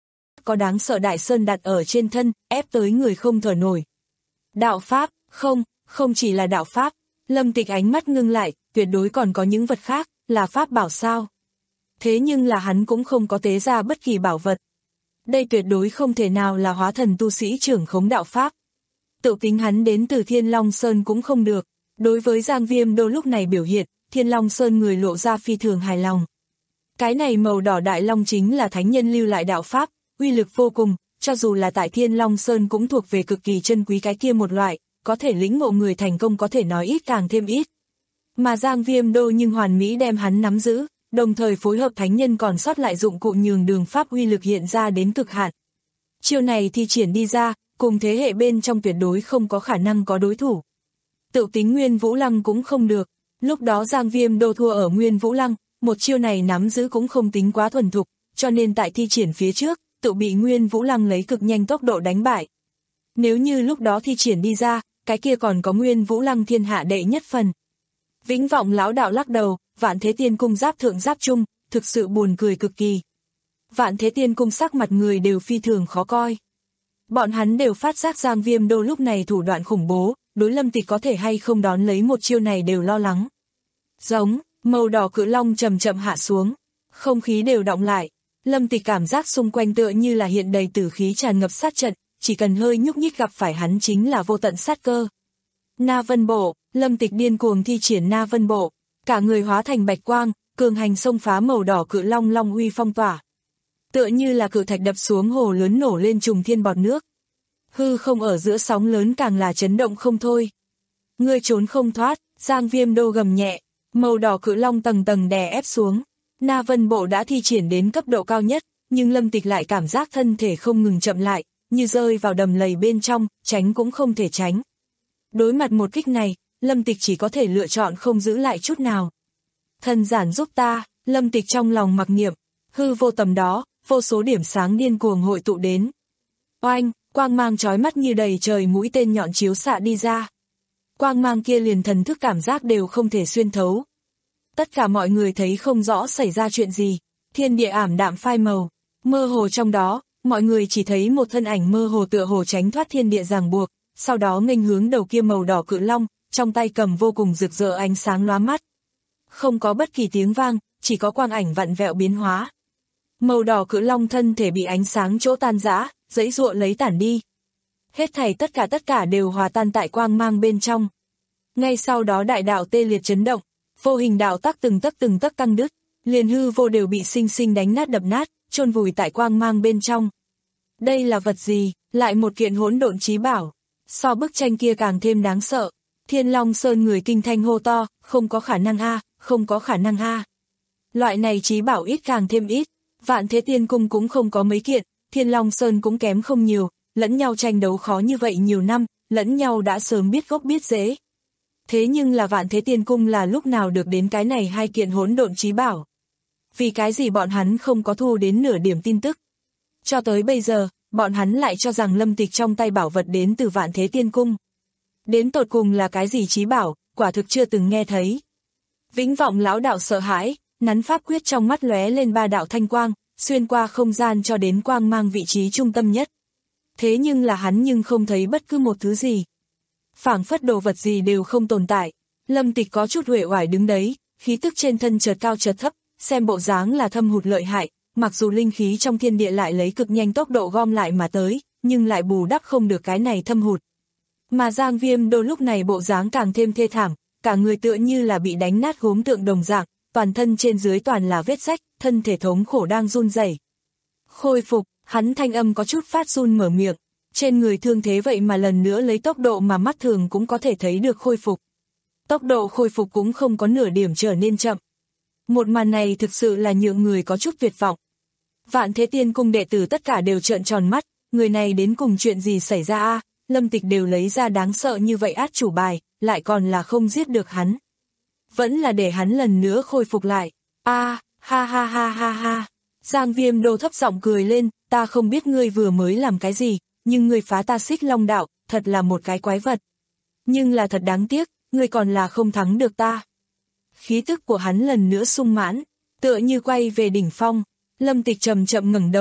có đáng sợ đại sơn đặt ở trên thân, ép tới người không thở nổi. Đạo pháp, không, không chỉ là đạo pháp. Lâm Tịch ánh mắt ngưng lại, tuyệt đối còn có những vật khác, là pháp bảo sao. Thế nhưng là hắn cũng không có tế ra bất kỳ bảo vật. Đây tuyệt đối không thể nào là hóa thần tu sĩ trưởng khống đạo pháp. Tự tính hắn đến từ Thiên Long Sơn cũng không được. Đối với Giang Viêm Đô lúc này biểu hiện, Thiên Long Sơn người lộ ra phi thường hài lòng. Cái này màu đỏ đại long chính là thánh nhân lưu lại đạo pháp, uy lực vô cùng, cho dù là tại Thiên Long Sơn cũng thuộc về cực kỳ chân quý cái kia một loại, có thể lĩnh ngộ người thành công có thể nói ít càng thêm ít. Mà Giang Viêm Đô nhưng hoàn mỹ đem hắn nắm giữ, đồng thời phối hợp thánh nhân còn sót lại dụng cụ nhường đường pháp uy lực hiện ra đến cực hạn. Chiêu này thi triển đi ra, cùng thế hệ bên trong tuyệt đối không có khả năng có đối thủ. Tự tính Nguyên Vũ Lăng cũng không được, lúc đó Giang Viêm Đô thua ở Nguyên Vũ Lăng, một chiêu này nắm giữ cũng không tính quá thuần thục, cho nên tại thi triển phía trước, tự bị Nguyên Vũ Lăng lấy cực nhanh tốc độ đánh bại. Nếu như lúc đó thi triển đi ra, cái kia còn có Nguyên Vũ Lăng thiên hạ đệ nhất phần. Vĩnh Vọng lão đạo lắc đầu, Vạn Thế Tiên Cung giáp thượng giáp chung, thực sự buồn cười cực kỳ. Vạn Thế Tiên Cung sắc mặt người đều phi thường khó coi. Bọn hắn đều phát giác Giang Viêm Đô lúc này thủ đoạn khủng bố, đối Lâm Tịch có thể hay không đón lấy một chiêu này đều lo lắng. Giống, màu đỏ cự long chậm chậm hạ xuống, không khí đều động lại. Lâm Tịch cảm giác xung quanh tựa như là hiện đầy tử khí tràn ngập sát trận, chỉ cần hơi nhúc nhích gặp phải hắn chính là vô tận sát cơ. Na Vân Bộ, Lâm Tịch điên cuồng thi triển Na Vân Bộ, cả người hóa thành bạch quang, cường hành xông phá màu đỏ cự long long uy phong tỏa. Tựa như là cự thạch đập xuống hồ lớn nổ lên trùng thiên bọt nước. Hư không ở giữa sóng lớn càng là chấn động không thôi. Ngươi trốn không thoát, Giang Viêm Đô gầm nhẹ, màu đỏ cự long tầng tầng đè ép xuống. Na Vân Bộ đã thi triển đến cấp độ cao nhất, nhưng Lâm Tịch lại cảm giác thân thể không ngừng chậm lại, như rơi vào đầm lầy bên trong, tránh cũng không thể tránh. Đối mặt một kích này, Lâm Tịch chỉ có thể lựa chọn không giữ lại chút nào. Thần giản giúp ta, Lâm Tịch trong lòng mặc niệm, hư vô tầm đó, vô số điểm sáng điên cuồng hội tụ đến. Oanh, quang mang chói mắt như đầy trời mũi tên nhọn chiếu xạ đi ra. Quang mang kia liền thần thức cảm giác đều không thể xuyên thấu. Tất cả mọi người thấy không rõ xảy ra chuyện gì, thiên địa ảm đạm phai màu, mơ hồ trong đó, mọi người chỉ thấy một thân ảnh mơ hồ tựa hồ tránh thoát thiên địa ràng buộc, sau đó nghênh hướng đầu kia màu đỏ cự long, trong tay cầm vô cùng rực rỡ ánh sáng lóa mắt. Không có bất kỳ tiếng vang, chỉ có quang ảnh vặn vẹo biến hóa. Màu đỏ cự long thân thể bị ánh sáng chỗ tan rã, giãy giụa lấy tản đi. Hết thảy tất cả tất cả đều hòa tan tại quang mang bên trong. Ngay sau đó đại đạo tê liệt chấn động, vô hình đạo tắc từng tấc từng tấc căng đứt, liền hư vô đều bị sinh sinh đánh nát đập nát, chôn vùi tại quang mang bên trong. Đây là vật gì? Lại một kiện hỗn độn chí bảo. So bức tranh kia càng thêm đáng sợ. Thiên Long Sơn người kinh thanh hô to, không có khả năng a, không có khả năng a. Loại này chí bảo ít càng thêm ít, Vạn Thế Tiên Cung cũng không có mấy kiện, Thiên Long Sơn cũng kém không nhiều, lẫn nhau tranh đấu khó như vậy nhiều năm, lẫn nhau đã sớm biết gốc biết rễ. Thế nhưng là Vạn Thế Tiên Cung là lúc nào được đến cái này hai kiện hỗn độn chí bảo? Vì cái gì bọn hắn không có thu đến nửa điểm tin tức? Cho tới bây giờ, bọn hắn lại cho rằng Lâm Tịch trong tay bảo vật đến từ Vạn Thế Tiên Cung. Đến tột cùng là cái gì chí bảo, quả thực chưa từng nghe thấy. Vĩnh Vọng lão đạo sợ hãi, nắn pháp quyết trong mắt lóe lên ba đạo thanh quang, xuyên qua không gian cho đến quang mang vị trí trung tâm nhất. Thế nhưng là hắn nhưng không thấy bất cứ một thứ gì. Phảng phất đồ vật gì đều không tồn tại. Lâm Tịch có chút uể oải đứng đấy, khí tức trên thân chợt cao chợt thấp, xem bộ dáng là thâm hụt lợi hại, mặc dù linh khí trong thiên địa lại lấy cực nhanh tốc độ gom lại mà tới, nhưng lại bù đắp không được cái này thâm hụt. Mà Giang Viêm Đô lúc này bộ dáng càng thêm thê thảm, cả người tựa như là bị đánh nát gốm tượng đồng dạng, toàn thân trên dưới toàn là vết rách, thân thể thống khổ đang run rẩy. Khôi phục, hắn thanh âm có chút phát run mở miệng, trên người thương thế vậy mà lần nữa lấy tốc độ mà mắt thường cũng có thể thấy được khôi phục. Tốc độ khôi phục cũng không có nửa điểm trở nên chậm. Một màn này thực sự là nhượng người có chút tuyệt vọng. Vạn Thế Tiên Cung đệ tử tất cả đều trợn tròn mắt, người này đến cùng chuyện gì xảy ra a? Lâm Tịch đều lấy ra đáng sợ như vậy át chủ bài, lại còn là không giết được hắn. Vẫn là để hắn lần nữa khôi phục lại. A, ha ha ha ha ha. Giang Viêm Đô thấp giọng cười lên, ta không biết ngươi vừa mới làm cái gì, nhưng ngươi phá ta Xích Long đạo, thật là một cái quái vật. Nhưng là thật đáng tiếc, ngươi còn là không thắng được ta. Khí tức của hắn lần nữa sung mãn, tựa như quay về đỉnh phong. Lâm Tịch chậm chậm ngẩng đầu,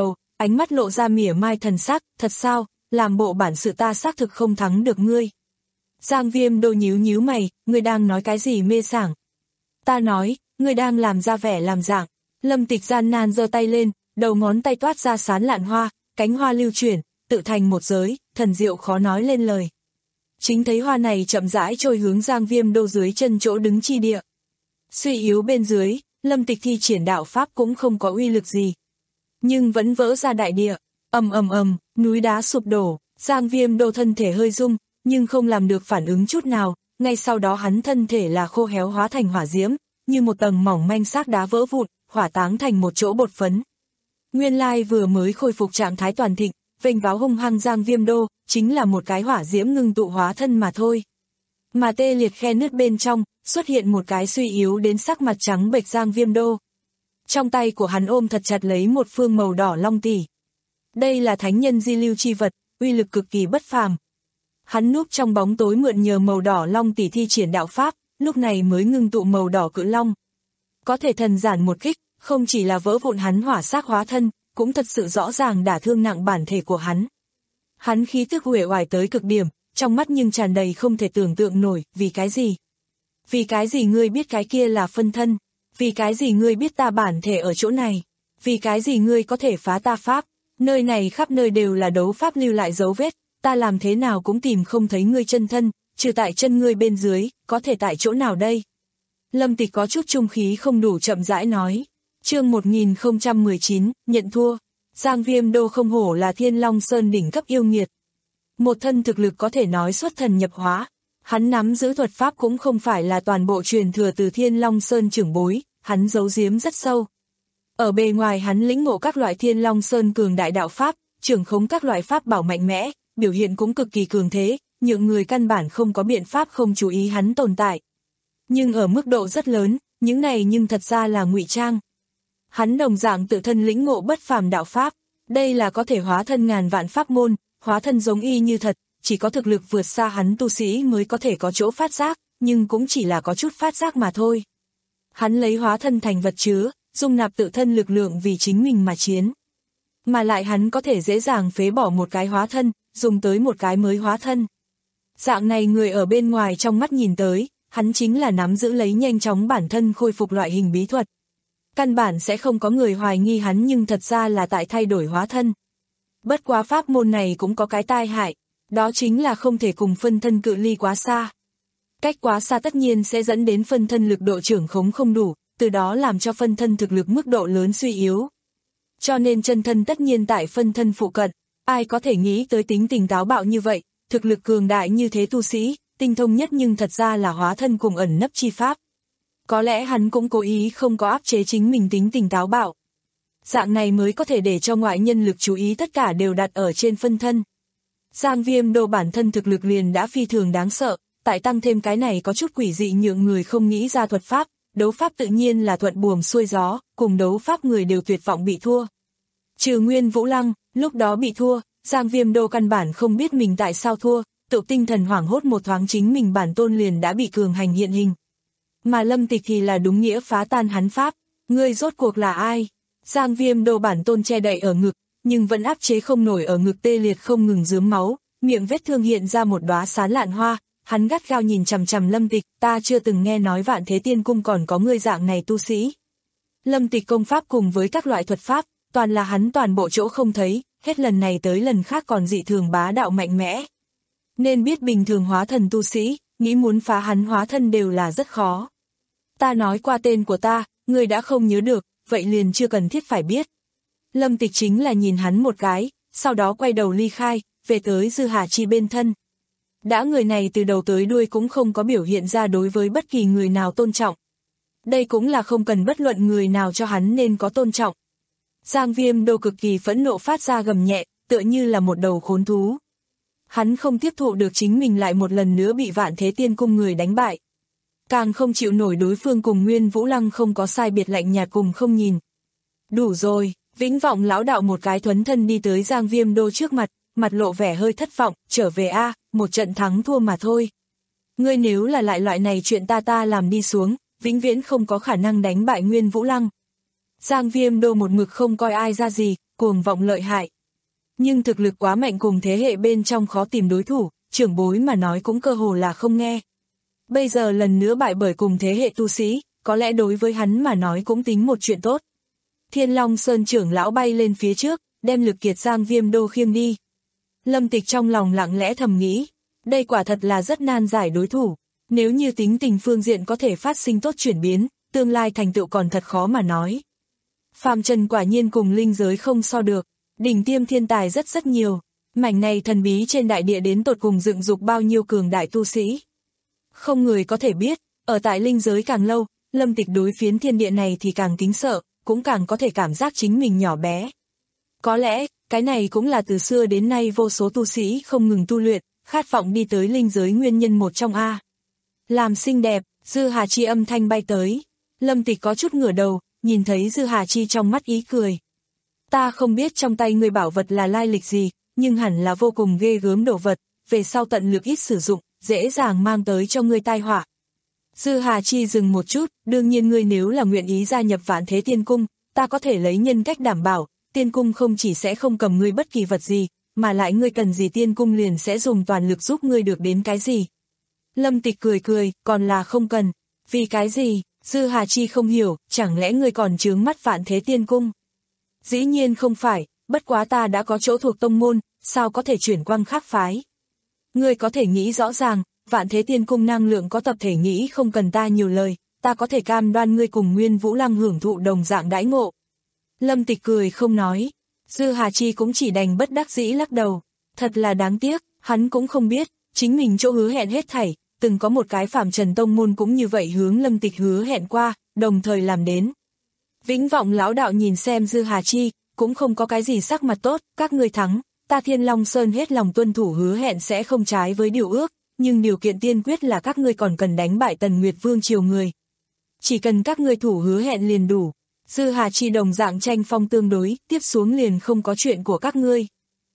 ánh mắt lộ ra mỉa mai thần sắc, thật sao, làm bộ bản sự ta xác thực không thắng được ngươi. Giang Viêm Đô nhíu nhíu mày, ngươi đang nói cái gì mê sảng? Ta nói, ngươi đang làm ra vẻ làm dạng. Lâm Tịch gian nan giơ tay lên, đầu ngón tay toát ra sán lạn hoa, cánh hoa lưu chuyển, tự thành một giới, thần diệu khó nói lên lời. Chính thấy hoa này chậm rãi trôi hướng Giang Viêm Đô dưới chân chỗ đứng chi địa. Suy yếu bên dưới, Lâm Tịch thi triển đạo pháp cũng không có uy lực gì. Nhưng vẫn vỡ ra đại địa, ầm ầm ầm, núi đá sụp đổ, Giang Viêm Đô thân thể hơi rung, nhưng không làm được phản ứng chút nào, ngay sau đó hắn thân thể là khô héo hóa thành hỏa diễm, như một tầng mỏng manh xác đá vỡ vụn, hỏa táng thành một chỗ bột phấn. Nguyên lai vừa mới khôi phục trạng thái toàn thịnh, vênh váo hung hăng Giang Viêm Đô, chính là một cái hỏa diễm ngưng tụ hóa thân mà thôi. Mà tê liệt khe nứt bên trong, xuất hiện một cái suy yếu đến sắc mặt trắng bệch Giang Viêm Đô. Trong tay của hắn ôm thật chặt lấy một phương màu đỏ long tỷ. Đây là thánh nhân di lưu chi vật, uy lực cực kỳ bất phàm. Hắn núp trong bóng tối mượn nhờ màu đỏ long tỷ thi triển đạo pháp, lúc này mới ngưng tụ màu đỏ cự long. Có thể thần giản một kích, không chỉ là vỡ vụn hắn hỏa xác hóa thân, cũng thật sự rõ ràng đả thương nặng bản thể của hắn. Hắn khí tức uể oải tới cực điểm, trong mắt nhưng tràn đầy không thể tưởng tượng nổi, vì cái gì? Vì cái gì ngươi biết cái kia là phân thân? Vì cái gì ngươi biết ta bản thể ở chỗ này? Vì cái gì ngươi có thể phá ta pháp? Nơi này khắp nơi đều là đấu pháp lưu lại dấu vết, ta làm thế nào cũng tìm không thấy ngươi chân thân, trừ tại chân ngươi bên dưới, có thể tại chỗ nào đây? Lâm Tịch có chút trung khí không đủ chậm rãi nói. Chương một nghìn không trăm mười chín, nhận thua. Giang Viêm Đô không hổ là Thiên Long Sơn đỉnh cấp yêu nghiệt. Một thân thực lực có thể nói xuất thần nhập hóa. Hắn nắm giữ thuật pháp cũng không phải là toàn bộ truyền thừa từ Thiên Long Sơn trưởng bối, hắn giấu giếm rất sâu. Ở bề ngoài hắn lĩnh ngộ các loại Thiên Long Sơn cường đại đạo pháp, trưởng khống các loại pháp bảo mạnh mẽ, biểu hiện cũng cực kỳ cường thế, những người căn bản không có biện pháp không chú ý hắn tồn tại. Nhưng ở mức độ rất lớn, những này nhưng thật ra là ngụy trang. Hắn đồng dạng tự thân lĩnh ngộ bất phàm đạo pháp, đây là có thể hóa thân ngàn vạn pháp môn, hóa thân giống y như thật, chỉ có thực lực vượt xa hắn tu sĩ mới có thể có chỗ phát giác, nhưng cũng chỉ là có chút phát giác mà thôi. Hắn lấy hóa thân thành vật chứa, dung nạp tự thân lực lượng vì chính mình mà chiến. Mà lại hắn có thể dễ dàng phế bỏ một cái hóa thân, dùng tới một cái mới hóa thân. Dạng này người ở bên ngoài trong mắt nhìn tới, hắn chính là nắm giữ lấy nhanh chóng bản thân khôi phục loại hình bí thuật. Căn bản sẽ không có người hoài nghi hắn nhưng thật ra là tại thay đổi hóa thân. Bất quá pháp môn này cũng có cái tai hại, đó chính là không thể cùng phân thân cự ly quá xa. Cách quá xa tất nhiên sẽ dẫn đến phân thân lực độ trưởng khống không đủ, từ đó làm cho phân thân thực lực mức độ lớn suy yếu. Cho nên chân thân tất nhiên tại phân thân phụ cận, ai có thể nghĩ tới tính tình táo bạo như vậy, thực lực cường đại như thế tu sĩ, tinh thông nhất nhưng thật ra là hóa thân cùng ẩn nấp chi pháp. Có lẽ hắn cũng cố ý không có áp chế chính mình tính tình táo bạo. Dạng này mới có thể để cho ngoại nhân lực chú ý tất cả đều đặt ở trên phân thân. Giang Viêm Đô bản thân thực lực liền đã phi thường đáng sợ, tại tăng thêm cái này có chút quỷ dị nhượng người không nghĩ ra thuật pháp, đấu pháp tự nhiên là thuận buồm xuôi gió, cùng đấu pháp người đều tuyệt vọng bị thua. Trừ Nguyên Vũ Lăng, lúc đó bị thua, Giang Viêm Đô căn bản không biết mình tại sao thua, tự tinh thần hoảng hốt một thoáng chính mình bản tôn liền đã bị cường hành hiện hình. Mà Lâm Tịch thì là đúng nghĩa phá tan hắn pháp, ngươi rốt cuộc là ai? Giang Viêm Đô bản tôn che đậy ở ngực, nhưng vẫn áp chế không nổi ở ngực tê liệt không ngừng rướm máu, miệng vết thương hiện ra một đóa sán lạn hoa, hắn gắt gao nhìn chằm chằm Lâm Tịch, ta chưa từng nghe nói Vạn Thế Tiên Cung còn có người dạng này tu sĩ. Lâm Tịch công pháp cùng với các loại thuật pháp, toàn là hắn toàn bộ chỗ không thấy, hết lần này tới lần khác còn dị thường bá đạo mạnh mẽ. Nên biết bình thường hóa thần tu sĩ, nghĩ muốn phá hắn hóa thân đều là rất khó. Ta nói qua tên của ta, người đã không nhớ được, vậy liền chưa cần thiết phải biết. Lâm Tịch chính là nhìn hắn một cái, sau đó quay đầu ly khai, về tới Dư Hà Chi bên thân. Đã người này từ đầu tới đuôi cũng không có biểu hiện ra đối với bất kỳ người nào tôn trọng. Đây cũng là không cần bất luận người nào cho hắn nên có tôn trọng. Giang Viêm Đô cực kỳ phẫn nộ phát ra gầm nhẹ, tựa như là một đầu khốn thú. Hắn không tiếp thụ được chính mình lại một lần nữa bị Vạn Thế Tiên Cung người đánh bại. Càng không chịu nổi đối phương cùng Nguyên Vũ Lăng không có sai biệt lạnh nhạt cùng không nhìn. Đủ rồi, Vĩnh Vọng lão đạo một cái thuấn thân đi tới Giang Viêm Đô trước mặt, mặt lộ vẻ hơi thất vọng, trở về a, à, một trận thắng thua mà thôi. Ngươi nếu là lại loại này chuyện ta ta làm đi xuống, vĩnh viễn không có khả năng đánh bại Nguyên Vũ Lăng. Giang Viêm Đô một mực không coi ai ra gì, cuồng vọng lợi hại. Nhưng thực lực quá mạnh cùng thế hệ bên trong khó tìm đối thủ, trưởng bối mà nói cũng cơ hồ là không nghe. Bây giờ lần nữa bại bởi cùng thế hệ tu sĩ, có lẽ đối với hắn mà nói cũng tính một chuyện tốt. Thiên Long Sơn trưởng lão bay lên phía trước, đem Lực Kiệt Giang Viêm Đô khiêng đi. Lâm Tịch trong lòng lặng lẽ thầm nghĩ, đây quả thật là rất nan giải đối thủ, nếu như tính tình phương diện có thể phát sinh tốt chuyển biến, tương lai thành tựu còn thật khó mà nói. Phàm trần quả nhiên cùng linh giới không so được, đỉnh tiêm thiên tài rất rất nhiều, mảnh này thần bí trên đại địa đến tột cùng dựng dục bao nhiêu cường đại tu sĩ. Không người có thể biết, ở tại linh giới càng lâu, Lâm Tịch đối phiến thiên địa này thì càng kính sợ, cũng càng có thể cảm giác chính mình nhỏ bé. Có lẽ, cái này cũng là từ xưa đến nay vô số tu sĩ không ngừng tu luyện, khát vọng đi tới linh giới nguyên nhân một trong A. Làm xinh đẹp, Dư Hà Chi âm thanh bay tới. Lâm Tịch có chút ngửa đầu, nhìn thấy Dư Hà Chi trong mắt ý cười. Ta không biết trong tay người bảo vật là lai lịch gì, nhưng hẳn là vô cùng ghê gớm đồ vật, về sau tận lực ít sử dụng, dễ dàng mang tới cho ngươi tai họa. Dư Hà Chi dừng một chút, đương nhiên ngươi nếu là nguyện ý gia nhập Vạn Thế Tiên Cung, ta có thể lấy nhân cách đảm bảo, Tiên Cung không chỉ sẽ không cầm ngươi bất kỳ vật gì, mà lại ngươi cần gì Tiên Cung liền sẽ dùng toàn lực giúp ngươi được đến cái gì. Lâm Tịch cười cười, còn là không cần. Vì cái gì? Dư Hà Chi không hiểu, chẳng lẽ ngươi còn chướng mắt Vạn Thế Tiên Cung? Dĩ nhiên không phải, bất quá ta đã có chỗ thuộc tông môn, sao có thể chuyển quang khác phái? Ngươi có thể nghĩ rõ ràng, Vạn Thế Tiên Cung năng lượng có tập thể nghĩ không cần ta nhiều lời, ta có thể cam đoan ngươi cùng Nguyên Vũ Lăng hưởng thụ đồng dạng đãi ngộ. Lâm Tịch cười không nói, Dư Hà Chi cũng chỉ đành bất đắc dĩ lắc đầu, thật là đáng tiếc, hắn cũng không biết, chính mình chỗ hứa hẹn hết thảy, từng có một cái phàm trần tông môn cũng như vậy hướng Lâm Tịch hứa hẹn qua, đồng thời làm đến. Vĩnh Vọng lão đạo nhìn xem Dư Hà Chi, cũng không có cái gì sắc mặt tốt, các ngươi thắng, ta Thiên Long Sơn hết lòng tuân thủ hứa hẹn sẽ không trái với điều ước, nhưng điều kiện tiên quyết là các ngươi còn cần đánh bại Tần Nguyệt Vương triều người. Chỉ cần các ngươi thủ hứa hẹn liền đủ. Dư Hà Chi đồng dạng tranh phong tương đối, tiếp xuống liền không có chuyện của các ngươi.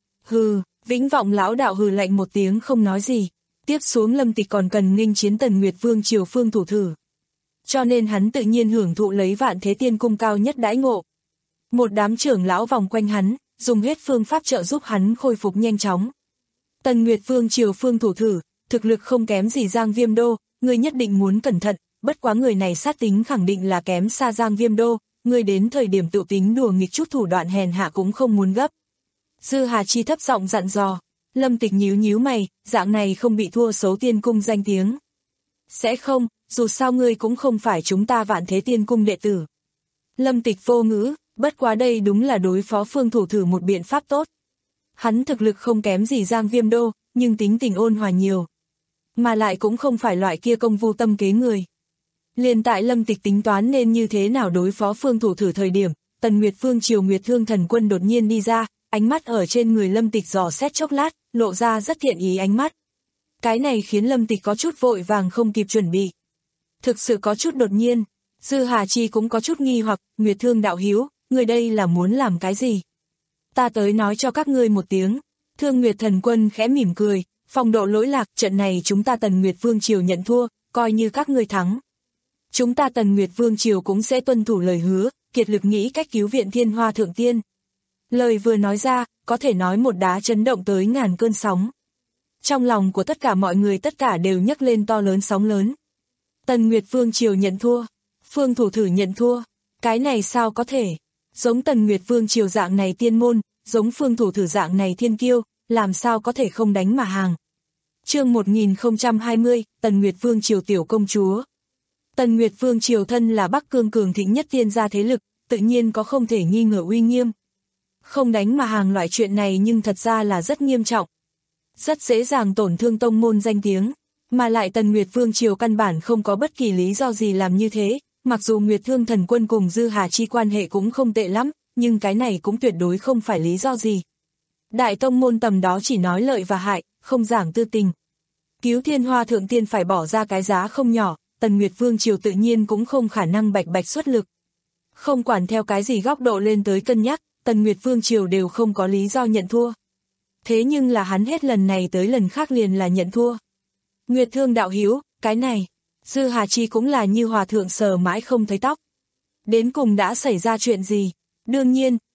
Hừ, Vĩnh Vọng lão đạo hừ lạnh một tiếng không nói gì. Tiếp xuống Lâm Tịch còn cần nghênh chiến Tần Nguyệt Vương triều phương thủ thử. Cho nên hắn tự nhiên hưởng thụ lấy Vạn Thế Tiên Cung cao nhất đãi ngộ. Một đám trưởng lão vòng quanh hắn, dùng hết phương pháp trợ giúp hắn khôi phục nhanh chóng. Tần Nguyệt Vương triều phương thủ thử, thực lực không kém gì Giang Viêm Đô, ngươi nhất định muốn cẩn thận, bất quá người này sát tính khẳng định là kém xa Giang Viêm Đô, ngươi đến thời điểm tự tính đùa nghịch chút thủ đoạn hèn hạ cũng không muốn gấp. Dư Hà Chi thấp giọng dặn dò. Lâm Tịch nhíu nhíu mày, dạng này không bị thua xấu Tiên Cung danh tiếng. Sẽ không, dù sao ngươi cũng không phải chúng ta Vạn Thế Tiên Cung đệ tử. Lâm Tịch vô ngữ, bất quá đây đúng là đối phó phương thủ thử một biện pháp tốt. Hắn thực lực không kém gì Giang Viêm Đô, nhưng tính tình ôn hòa nhiều. Mà lại cũng không phải loại kia công vu tâm kế người. Liền tại Lâm Tịch tính toán nên như thế nào đối phó phương thủ thử thời điểm, Tần Nguyệt Vương triều Nguyệt Thương Thần Quân đột nhiên đi ra, ánh mắt ở trên người Lâm Tịch dò xét chốc lát, lộ ra rất thiện ý ánh mắt. Cái này khiến Lâm Tịch có chút vội vàng không kịp chuẩn bị. Thực sự có chút đột nhiên, Dư Hà Chi cũng có chút nghi hoặc, Nguyệt Thương đạo hiếu, người đây là muốn làm cái gì? Ta tới nói cho các ngươi một tiếng. Thương Nguyệt Thần Quân khẽ mỉm cười, phong độ lỗi lạc, trận này chúng ta Tần Nguyệt Vương triều nhận thua, coi như các ngươi thắng. Chúng ta Tần Nguyệt Vương triều cũng sẽ tuân thủ lời hứa, kiệt lực nghĩ cách cứu viện Thiên Hoa Thượng Tiên. Lời vừa nói ra, có thể nói một đá chấn động tới ngàn cơn sóng. Trong lòng của tất cả mọi người tất cả đều nhấc lên to lớn sóng lớn. Tần Nguyệt Vương triều nhận thua, phương thủ thử nhận thua, cái này sao có thể? Giống Tần Nguyệt Vương triều dạng này tiên môn, giống phương thủ thử dạng này thiên kiêu, làm sao có thể không đánh mà hàng. Chương một nghìn không trăm hai mươi, Tần Nguyệt Vương triều tiểu công chúa. Tần Nguyệt Vương triều thân là Bắc Cương cường thịnh nhất tiên gia thế lực, tự nhiên có không thể nghi ngờ uy nghiêm. Không đánh mà hàng loại chuyện này nhưng thật ra là rất nghiêm trọng. Rất dễ dàng tổn thương tông môn danh tiếng, mà lại Tần Nguyệt Vương triều căn bản không có bất kỳ lý do gì làm như thế, mặc dù Nguyệt Thương Thần Quân cùng Dư Hà Chi quan hệ cũng không tệ lắm, nhưng cái này cũng tuyệt đối không phải lý do gì. Đại tông môn tầm đó chỉ nói lợi và hại, không giảng tư tình. Cứu Thiên Hoa Thượng Tiên phải bỏ ra cái giá không nhỏ, Tần Nguyệt Vương triều tự nhiên cũng không khả năng bạch bạch xuất lực. Không quản theo cái gì góc độ lên tới cân nhắc, Tần Nguyệt Vương triều đều không có lý do nhận thua. Thế nhưng là hắn hết lần này tới lần khác liền là nhận thua. Nguyệt Thương đạo hiếu, cái này, Dư Hà Chi cũng là như hòa thượng sờ mãi không thấy tóc. Đến cùng đã xảy ra chuyện gì? Đương nhiên,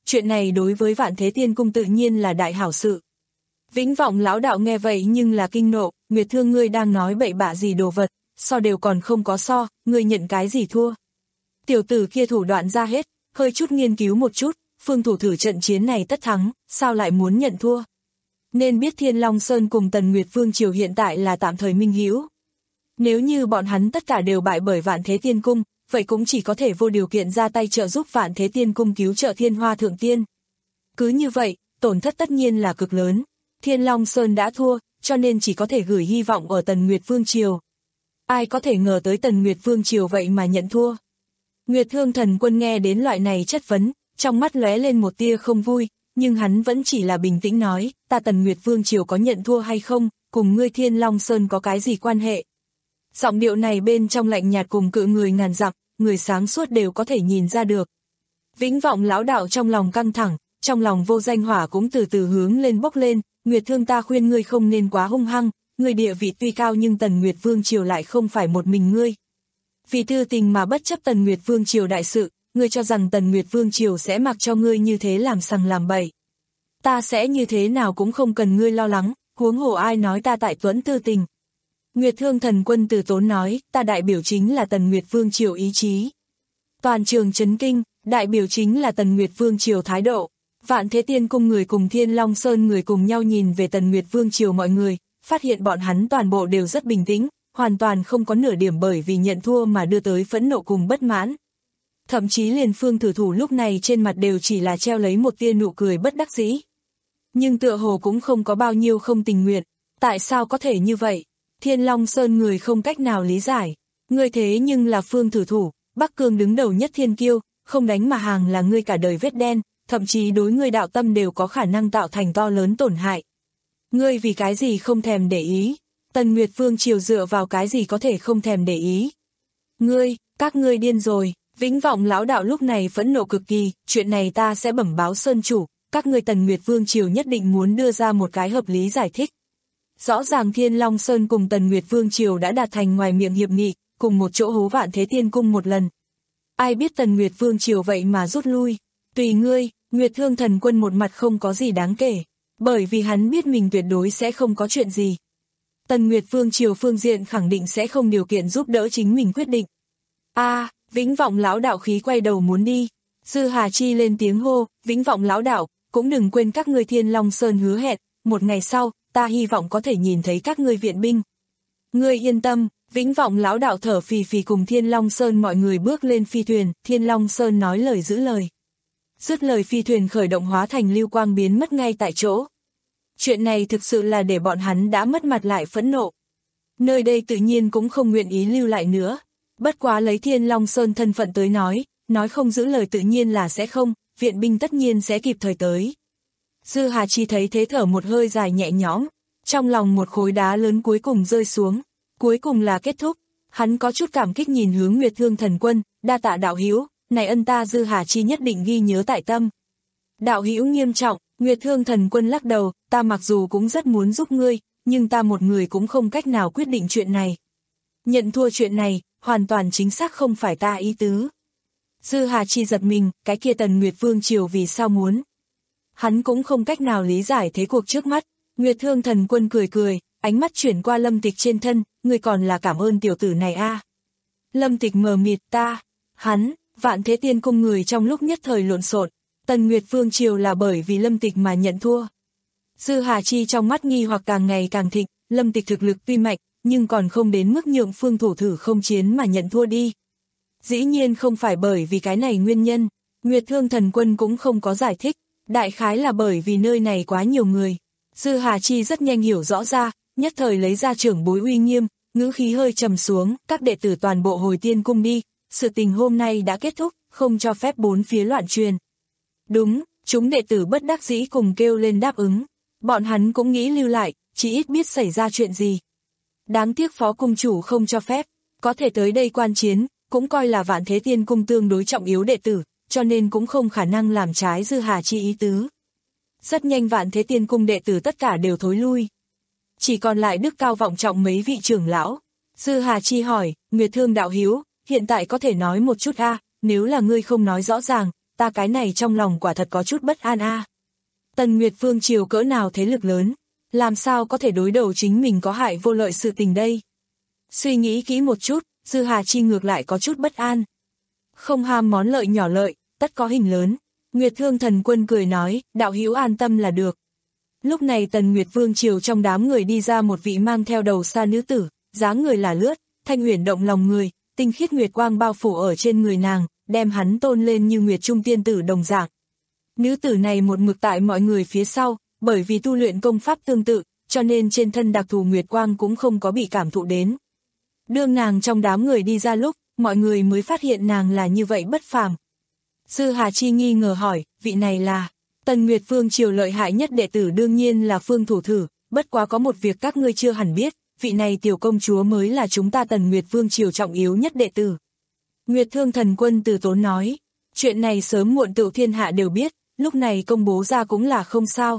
chuyện này đối với Vạn Thế Tiên Cung tự nhiên là đại hảo sự. Vĩnh Vọng lão đạo nghe vậy nhưng là kinh nộ, Nguyệt Thương ngươi đang nói bậy bạ gì đồ vật, so đều còn không có so, ngươi nhận cái gì thua. Tiểu tử kia thủ đoạn ra hết, hơi chút nghiên cứu một chút, Phương Thủ Thử trận chiến này tất thắng, sao lại muốn nhận thua. Nên biết Thiên Long Sơn cùng Tần Nguyệt Vương Triều hiện tại là tạm thời minh hữu. Nếu như bọn hắn tất cả đều bại bởi Vạn Thế Tiên Cung, vậy cũng chỉ có thể vô điều kiện ra tay trợ giúp Vạn Thế Tiên Cung cứu trợ Thiên Hoa Thượng Tiên. Cứ như vậy, tổn thất tất nhiên là cực lớn. Thiên Long Sơn đã thua, cho nên chỉ có thể gửi hy vọng ở Tần Nguyệt Vương Triều. Ai có thể ngờ tới Tần Nguyệt Vương Triều vậy mà nhận thua. Nguyệt Thương Thần Quân nghe đến loại này chất vấn, trong mắt lóe lên một tia không vui, nhưng hắn vẫn chỉ là bình tĩnh nói, ta Tần Nguyệt Vương Triều có nhận thua hay không, cùng ngươi Thiên Long Sơn có cái gì quan hệ. Giọng điệu này bên trong lạnh nhạt cùng cự người ngàn dặm, người sáng suốt đều có thể nhìn ra được. Vĩnh Vọng lão đạo trong lòng căng thẳng, trong lòng vô danh hỏa cũng từ từ hướng lên bốc lên, Nguyệt Thương ta khuyên ngươi không nên quá hung hăng, ngươi địa vị tuy cao nhưng Tần Nguyệt Vương Triều lại không phải một mình ngươi. Vì tư tình mà bất chấp Tần Nguyệt Vương Triều đại sự, ngươi cho rằng Tần Nguyệt Vương Triều sẽ mặc cho ngươi như thế làm sằng làm bậy. Ta sẽ như thế nào cũng không cần ngươi lo lắng, huống hồ ai nói ta tại tuẫn tư tình. Nguyệt Thương Thần Quân từ tốn nói, ta đại biểu chính là Tần Nguyệt Vương Triều ý chí. Toàn trường chấn kinh, đại biểu chính là Tần Nguyệt Vương Triều thái độ. Vạn Thế Tiên Cung người cùng Thiên Long Sơn người cùng nhau nhìn về Tần Nguyệt Vương Triều mọi người, phát hiện bọn hắn toàn bộ đều rất bình tĩnh, hoàn toàn không có nửa điểm bởi vì nhận thua mà đưa tới phẫn nộ cùng bất mãn. Thậm chí liền Phương Thử Thủ lúc này trên mặt đều chỉ là treo lấy một tia nụ cười bất đắc dĩ. Nhưng tựa hồ cũng không có bao nhiêu không tình nguyện, tại sao có thể như vậy? Thiên Long Sơn người không cách nào lý giải, ngươi thế nhưng là Phương Thử Thủ, Bắc Cương đứng đầu nhất thiên kiêu, không đánh mà hàng là ngươi cả đời vết đen, thậm chí đối ngươi đạo tâm đều có khả năng tạo thành to lớn tổn hại. Ngươi vì cái gì không thèm để ý? Tần Nguyệt Vương Triều dựa vào cái gì có thể không thèm để ý? Ngươi, các ngươi điên rồi. Vĩnh Vọng lão đạo lúc này phẫn nộ cực kỳ, chuyện này ta sẽ bẩm báo Sơn chủ, các ngươi Tần Nguyệt Vương Triều nhất định muốn đưa ra một cái hợp lý giải thích. Rõ ràng Thiên Long Sơn cùng Tần Nguyệt Vương Triều đã đạt thành ngoài miệng hiệp nghị, cùng một chỗ hố Vạn Thế Tiên Cung một lần. Ai biết Tần Nguyệt Vương Triều vậy mà rút lui, tùy ngươi. Nguyệt Thương Thần Quân một mặt không có gì đáng kể, bởi vì hắn biết mình tuyệt đối sẽ không có chuyện gì. Tần Nguyệt Vương Triều phương diện khẳng định sẽ không điều kiện giúp đỡ chính mình quyết định. A, à, Vĩnh Vọng lão đạo khí quay đầu muốn đi. Dư Hà Chi lên tiếng hô, Vĩnh Vọng lão đạo, cũng đừng quên các ngươi Thiên Long Sơn hứa hẹn, một ngày sau, ta hy vọng có thể nhìn thấy các ngươi viện binh. Ngươi yên tâm, Vĩnh Vọng lão đạo thở phì phì cùng Thiên Long Sơn mọi người bước lên phi thuyền, Thiên Long Sơn nói lời giữ lời. Dứt lời phi thuyền khởi động hóa thành lưu quang biến mất ngay tại chỗ. Chuyện này thực sự là để bọn hắn đã mất mặt lại phẫn nộ. Nơi đây tự nhiên cũng không nguyện ý lưu lại nữa. Bất quá lấy Thiên Long Sơn thân phận tới nói, nói không giữ lời tự nhiên là sẽ không, viện binh tất nhiên sẽ kịp thời tới. Dư Hà Chi thấy thế thở một hơi dài nhẹ nhõm, trong lòng một khối đá lớn cuối cùng rơi xuống, cuối cùng là kết thúc. Hắn có chút cảm kích nhìn hướng Nguyệt Thương Thần Quân, đa tạ đạo hữu, này ân ta Dư Hà Chi nhất định ghi nhớ tại tâm. Đạo hữu nghiêm trọng, Nguyệt Thương Thần Quân lắc đầu, ta mặc dù cũng rất muốn giúp ngươi, nhưng ta một người cũng không cách nào quyết định chuyện này. Nhận thua chuyện này, hoàn toàn chính xác không phải ta ý tứ. Dư Hà Chi giật mình, cái kia Tần Nguyệt Vương Triều vì sao muốn. Hắn cũng không cách nào lý giải thế cuộc trước mắt. Nguyệt Thương Thần Quân cười cười, ánh mắt chuyển qua Lâm Tịch trên thân, ngươi còn là cảm ơn tiểu tử này a. À. Lâm Tịch mờ mịt, ta, hắn, Vạn Thế Tiên Cung người trong lúc nhất thời lộn xộn. Tần Nguyệt Vương Triều là bởi vì Lâm Tịch mà nhận thua. Dư Hà Chi trong mắt nghi hoặc càng ngày càng thịnh, Lâm Tịch thực lực tuy mạnh, nhưng còn không đến mức nhượng Phương Thủ Thử không chiến mà nhận thua đi. Dĩ nhiên không phải bởi vì cái này nguyên nhân, Nguyệt Thương Thần Quân cũng không có giải thích, đại khái là bởi vì nơi này quá nhiều người. Dư Hà Chi rất nhanh hiểu rõ ra, nhất thời lấy ra trưởng bối uy nghiêm, ngữ khí hơi trầm xuống, các đệ tử toàn bộ hồi Tiên Cung đi, sự tình hôm nay đã kết thúc, không cho phép bốn phía loạn truyền. Đúng, chúng đệ tử bất đắc dĩ cùng kêu lên đáp ứng, bọn hắn cũng nghĩ lưu lại, chỉ ít biết xảy ra chuyện gì. Đáng tiếc Phó Cung Chủ không cho phép, có thể tới đây quan chiến, cũng coi là Vạn Thế Tiên Cung tương đối trọng yếu đệ tử, cho nên cũng không khả năng làm trái Dư Hà Chi ý tứ. Rất nhanh Vạn Thế Tiên Cung đệ tử tất cả đều thối lui. Chỉ còn lại đức cao vọng trọng mấy vị trưởng lão. Dư Hà Chi hỏi, Nguyệt Thương đạo hữu, hiện tại có thể nói một chút a, à, nếu là ngươi không nói rõ ràng, ta cái này trong lòng quả thật có chút bất an a. Tần Nguyệt Vương triều cỡ nào thế lực lớn, làm sao có thể đối đầu chính mình có hại vô lợi sự tình đây. Suy nghĩ kỹ một chút, Dư Hà Chi ngược lại có chút bất an. Không ham món lợi nhỏ lợi, tất có hình lớn. Nguyệt Thương Thần Quân cười nói, đạo hữu an tâm là được. Lúc này Tần Nguyệt Vương triều trong đám người đi ra một vị mang theo đầu xa nữ tử, dáng người là lướt, thanh huyền động lòng người, tinh khiết nguyệt quang bao phủ ở trên người nàng, đem hắn tôn lên như nguyệt trung tiên tử đồng dạng. Nữ tử này một mực tại mọi người phía sau, bởi vì tu luyện công pháp tương tự, cho nên trên thân đặc thù nguyệt quang cũng không có bị cảm thụ đến. Đương nàng trong đám người đi ra lúc, mọi người mới phát hiện nàng là như vậy bất phàm. Dư Hà Chi nghi ngờ hỏi, vị này là Tần Nguyệt Vương triều lợi hại nhất đệ tử đương nhiên là Phương Thủ Thử, bất quá có một việc các ngươi chưa hẳn biết, vị này tiểu công chúa mới là chúng ta Tần Nguyệt Vương triều trọng yếu nhất đệ tử. Nguyệt Thương Thần Quân từ tốn nói, chuyện này sớm muộn tựu thiên hạ đều biết, lúc này công bố ra cũng là không sao.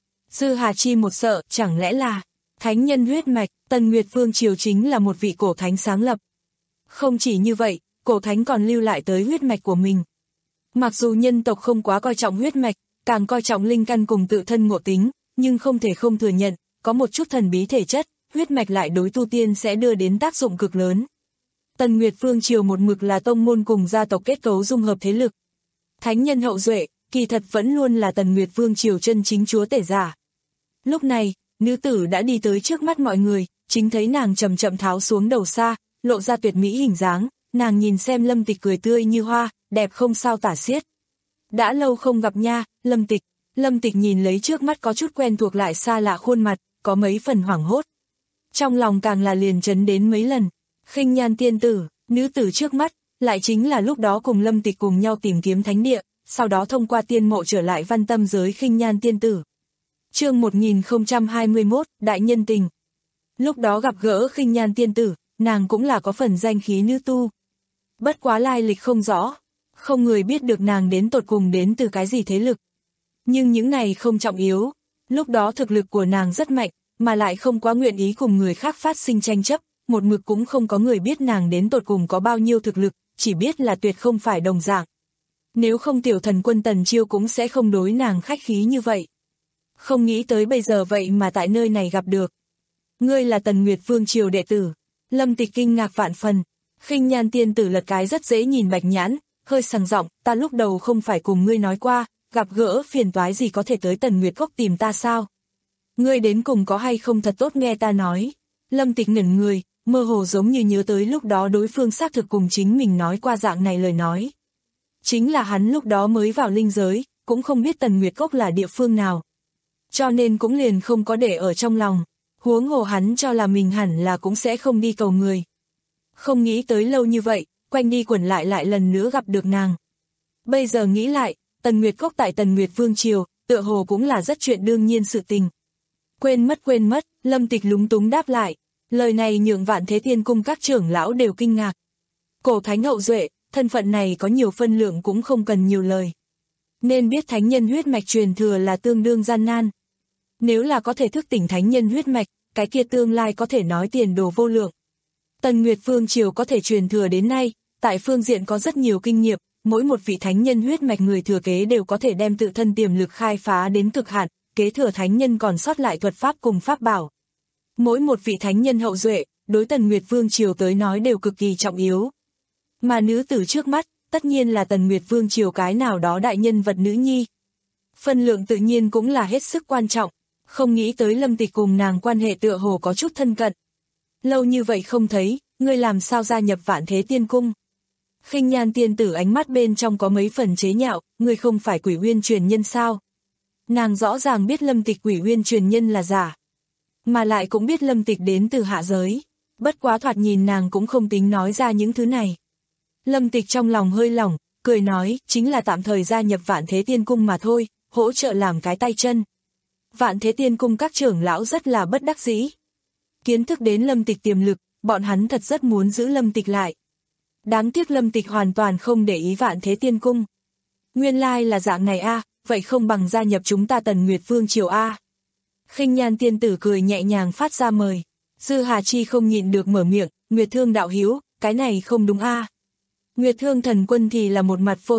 Dư Hà Chi một sợ, chẳng lẽ là thánh nhân huyết mạch, Tần Nguyệt Vương triều chính là một vị cổ thánh sáng lập. Không chỉ như vậy, cổ thánh còn lưu lại tới huyết mạch của mình. Mặc dù nhân tộc không quá coi trọng huyết mạch, càng coi trọng linh căn cùng tự thân ngộ tính, nhưng không thể không thừa nhận, có một chút thần bí thể chất, huyết mạch lại đối tu tiên sẽ đưa đến tác dụng cực lớn. Tần Nguyệt Vương triều một mực là tông môn cùng gia tộc kết cấu dung hợp thế lực. Thánh nhân hậu duệ, kỳ thật vẫn luôn là Tần Nguyệt Vương triều chân chính chúa tể giả. Lúc này, nữ tử đã đi tới trước mắt mọi người, chính thấy nàng chậm chậm tháo xuống đầu xa, lộ ra tuyệt mỹ hình dáng, nàng nhìn xem Lâm Tịch cười tươi như hoa, đẹp không sao tả xiết. Đã lâu không gặp nha, Lâm Tịch. Lâm Tịch nhìn lấy trước mắt có chút quen thuộc lại xa lạ khuôn mặt, có mấy phần hoảng hốt. Trong lòng càng là liền chấn đến mấy lần. Khinh Nhan tiên tử, nữ tử trước mắt, lại chính là lúc đó cùng Lâm Tịch cùng nhau tìm kiếm thánh địa, sau đó thông qua tiên mộ trở lại văn tâm giới Khinh Nhan tiên tử. Chương một nghìn không trăm hai mươi mốt, Đại nhân tình. Lúc đó gặp gỡ Khinh Nhan tiên tử, nàng cũng là có phần danh khí nữ tu. Bất quá lai lịch không rõ, không người biết được nàng đến tột cùng đến từ cái gì thế lực. Nhưng những này không trọng yếu, lúc đó thực lực của nàng rất mạnh, mà lại không quá nguyện ý cùng người khác phát sinh tranh chấp, một mực cũng không có người biết nàng đến tột cùng có bao nhiêu thực lực, chỉ biết là tuyệt không phải đồng dạng. Nếu không tiểu thần quân Tần Chiêu cũng sẽ không đối nàng khách khí như vậy. Không nghĩ tới bây giờ vậy mà tại nơi này gặp được. Ngươi là Tần Nguyệt Vương triều đệ tử. Lâm Tịch kinh ngạc vạn phần. Khinh Nhan tiên tử lật cái rất dễ nhìn bạch nhãn, hơi sằng giọng, ta lúc đầu không phải cùng ngươi nói qua, gặp gỡ phiền toái gì có thể tới Tần Nguyệt Cốc tìm ta sao? Ngươi đến cùng có hay không thật tốt nghe ta nói. Lâm Tịch ngẩn người, mơ hồ giống như nhớ tới lúc đó đối phương xác thực cùng chính mình nói qua dạng này lời nói. Chính là hắn lúc đó mới vào linh giới, cũng không biết Tần Nguyệt Cốc là địa phương nào. Cho nên cũng liền không có để ở trong lòng, huống hồ hắn cho là mình hẳn là cũng sẽ không đi cầu người. Không nghĩ tới lâu như vậy, quanh đi quẩn lại lại lần nữa gặp được nàng. Bây giờ nghĩ lại, Tần Nguyệt Cốc tại Tần Nguyệt Vương triều, tựa hồ cũng là rất chuyện đương nhiên sự tình. Quên mất quên mất, Lâm Tịch lúng túng đáp lại, lời này nhượng Vạn Thế Tiên Cung các trưởng lão đều kinh ngạc. Cổ thánh hậu duệ, thân phận này có nhiều phân lượng cũng không cần nhiều lời. Nên biết thánh nhân huyết mạch truyền thừa là tương đương gian nan. Nếu là có thể thức tỉnh thánh nhân huyết mạch, cái kia tương lai có thể nói tiền đồ vô lượng. Tần Nguyệt Vương triều có thể truyền thừa đến nay, tại phương diện có rất nhiều kinh nghiệm, mỗi một vị thánh nhân huyết mạch người thừa kế đều có thể đem tự thân tiềm lực khai phá đến cực hạn, kế thừa thánh nhân còn sót lại thuật pháp cùng pháp bảo. Mỗi một vị thánh nhân hậu duệ, đối Tần Nguyệt Vương triều tới nói đều cực kỳ trọng yếu. Mà nữ tử trước mắt, tất nhiên là Tần Nguyệt Vương triều cái nào đó đại nhân vật nữ nhi. Phân lượng tự nhiên cũng là hết sức quan trọng, không nghĩ tới Lâm Tịch cùng nàng quan hệ tựa hồ có chút thân cận. Lâu như vậy không thấy, ngươi làm sao gia nhập Vạn Thế Tiên Cung? Khinh Nhan tiên tử ánh mắt bên trong có mấy phần chế nhạo, ngươi không phải Quỷ Uyên truyền nhân sao? Nàng rõ ràng biết Lâm Tịch Quỷ Uyên truyền nhân là giả, mà lại cũng biết Lâm Tịch đến từ hạ giới, bất quá thoạt nhìn nàng cũng không tính nói ra những thứ này. Lâm Tịch trong lòng hơi lỏng, cười nói, chính là tạm thời gia nhập Vạn Thế Tiên Cung mà thôi, hỗ trợ làm cái tay chân. Vạn Thế Tiên Cung các trưởng lão rất là bất đắc dĩ. Kiến thức đến Lâm Tịch tiềm lực, bọn hắn thật rất muốn giữ Lâm Tịch lại. Đáng tiếc Lâm Tịch hoàn toàn không để ý Vạn Thế Tiên Cung. Nguyên lai là dạng này a, à, vậy không bằng gia nhập chúng ta Tần Nguyệt Vương triều a. À. Khinh Nhan tiên tử cười nhẹ nhàng phát ra mời. Dư Hà Chi không nhịn được mở miệng, Nguyệt Thương đạo hữu, cái này không đúng a. À. Nguyệt Thương thần quân thì là một mặt vô tội,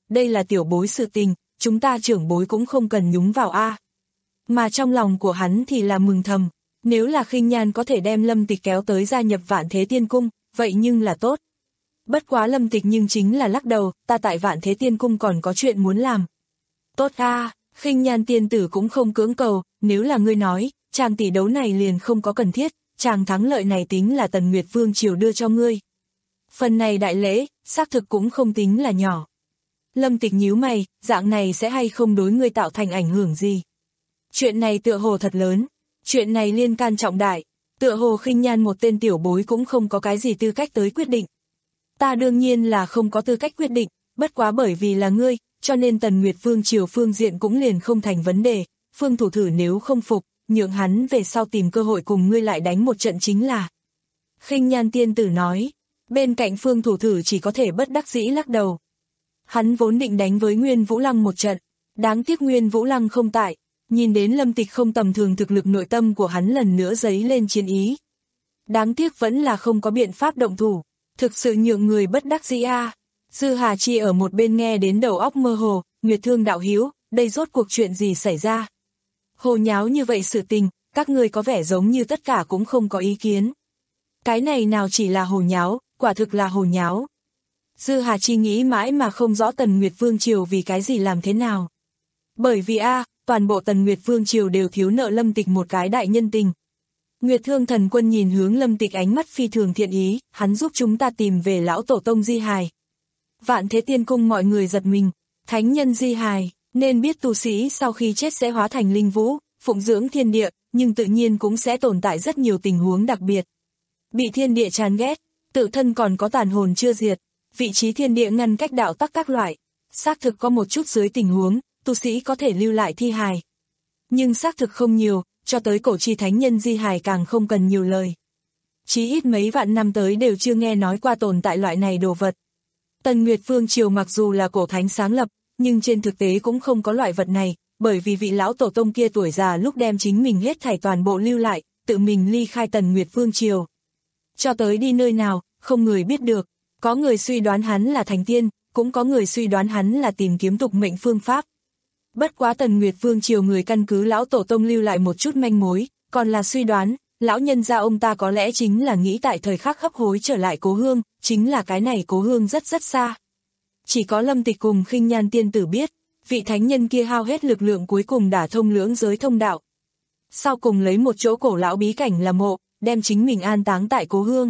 đây là tiểu bối sự tình, chúng ta trưởng bối cũng không cần nhúng vào a. Mà trong lòng của hắn thì là mừng thầm, nếu là Khinh Nhan có thể đem Lâm Tịch kéo tới gia nhập Vạn Thế Tiên Cung, vậy nhưng là tốt. Bất quá Lâm Tịch nhưng chính là lắc đầu, ta tại Vạn Thế Tiên Cung còn có chuyện muốn làm. Tốt a, Khinh Nhan tiên tử cũng không cưỡng cầu, nếu là ngươi nói, chàng tỷ đấu này liền không có cần thiết, chàng thắng lợi này tính là Tần Nguyệt Vương triều đưa cho ngươi. Phần này đại lễ, xác thực cũng không tính là nhỏ. Lâm Tịch nhíu mày, dạng này sẽ hay không đối ngươi tạo thành ảnh hưởng gì? Chuyện này tựa hồ thật lớn, chuyện này liên can trọng đại, tựa hồ Khinh Nhan một tên tiểu bối cũng không có cái gì tư cách tới quyết định. Ta đương nhiên là không có tư cách quyết định, bất quá bởi vì là ngươi, cho nên Tần Nguyệt Vương triều phương diện cũng liền không thành vấn đề, Phương Thủ Thử nếu không phục, nhượng hắn về sau tìm cơ hội cùng ngươi lại đánh một trận chính là. Khinh Nhan tiên tử nói, bên cạnh Phương Thủ Thử chỉ có thể bất đắc dĩ lắc đầu. Hắn vốn định đánh với Nguyên Vũ Lăng một trận, đáng tiếc Nguyên Vũ Lăng không tại, nhìn đến Lâm Tịch không tầm thường thực lực, nội tâm của hắn lần nữa dấy lên chiến ý. Đáng tiếc vẫn là không có biện pháp động thủ, thực sự nhượng người bất đắc dĩ a. Dư Hà Chi ở một bên nghe đến đầu óc mơ hồ, Nguyệt Thương đạo hữu, đây rốt cuộc chuyện gì xảy ra? Hồ nháo như vậy sự tình, các người có vẻ giống như tất cả cũng không có ý kiến. Cái này nào chỉ là hồ nháo, quả thực là hồ nháo. Dư Hà Chi nghĩ mãi mà không rõ Tần Nguyệt Vương triều vì cái gì làm thế nào. Bởi vì a, toàn bộ Tần Nguyệt Vương triều đều thiếu nợ Lâm Tịch một cái đại nhân tình. Nguyệt Thương Thần Quân nhìn hướng Lâm Tịch ánh mắt phi thường thiện ý, hắn giúp chúng ta tìm về lão tổ tông di hài. Vạn Thế Tiên Cung mọi người giật mình, thánh nhân di hài, nên biết tu sĩ sau khi chết sẽ hóa thành linh vũ, phụng dưỡng thiên địa, nhưng tự nhiên cũng sẽ tồn tại rất nhiều tình huống đặc biệt. Bị thiên địa chán ghét, tự thân còn có tàn hồn chưa diệt, vị trí thiên địa ngăn cách đạo tắc các loại, xác thực có một chút dưới tình huống, tu sĩ có thể lưu lại thi hài. Nhưng xác thực không nhiều, cho tới cổ chi thánh nhân di hài càng không cần nhiều lời. Chí ít mấy vạn năm tới đều chưa nghe nói qua tồn tại loại này đồ vật. Tần Nguyệt Vương triều mặc dù là cổ thánh sáng lập, nhưng trên thực tế cũng không có loại vật này, bởi vì vị lão tổ tông kia tuổi già lúc đem chính mình hết thảy toàn bộ lưu lại, tự mình ly khai Tần Nguyệt Vương triều. Cho tới đi nơi nào, không người biết được, có người suy đoán hắn là thành tiên, cũng có người suy đoán hắn là tìm kiếm tục mệnh phương pháp. Bất quá Tần Nguyệt Vương triều người căn cứ lão tổ tông lưu lại một chút manh mối, còn là suy đoán, lão nhân gia ông ta có lẽ chính là nghĩ tại thời khắc hấp hối trở lại cố hương, chính là cái này cố hương rất rất xa. Chỉ có Lâm Tịch cùng Khinh Nhan tiên tử biết, vị thánh nhân kia hao hết lực lượng cuối cùng đả thông lưỡng giới thông đạo. Sau cùng lấy một chỗ cổ lão bí cảnh là mộ, đem chính mình an táng tại cố hương.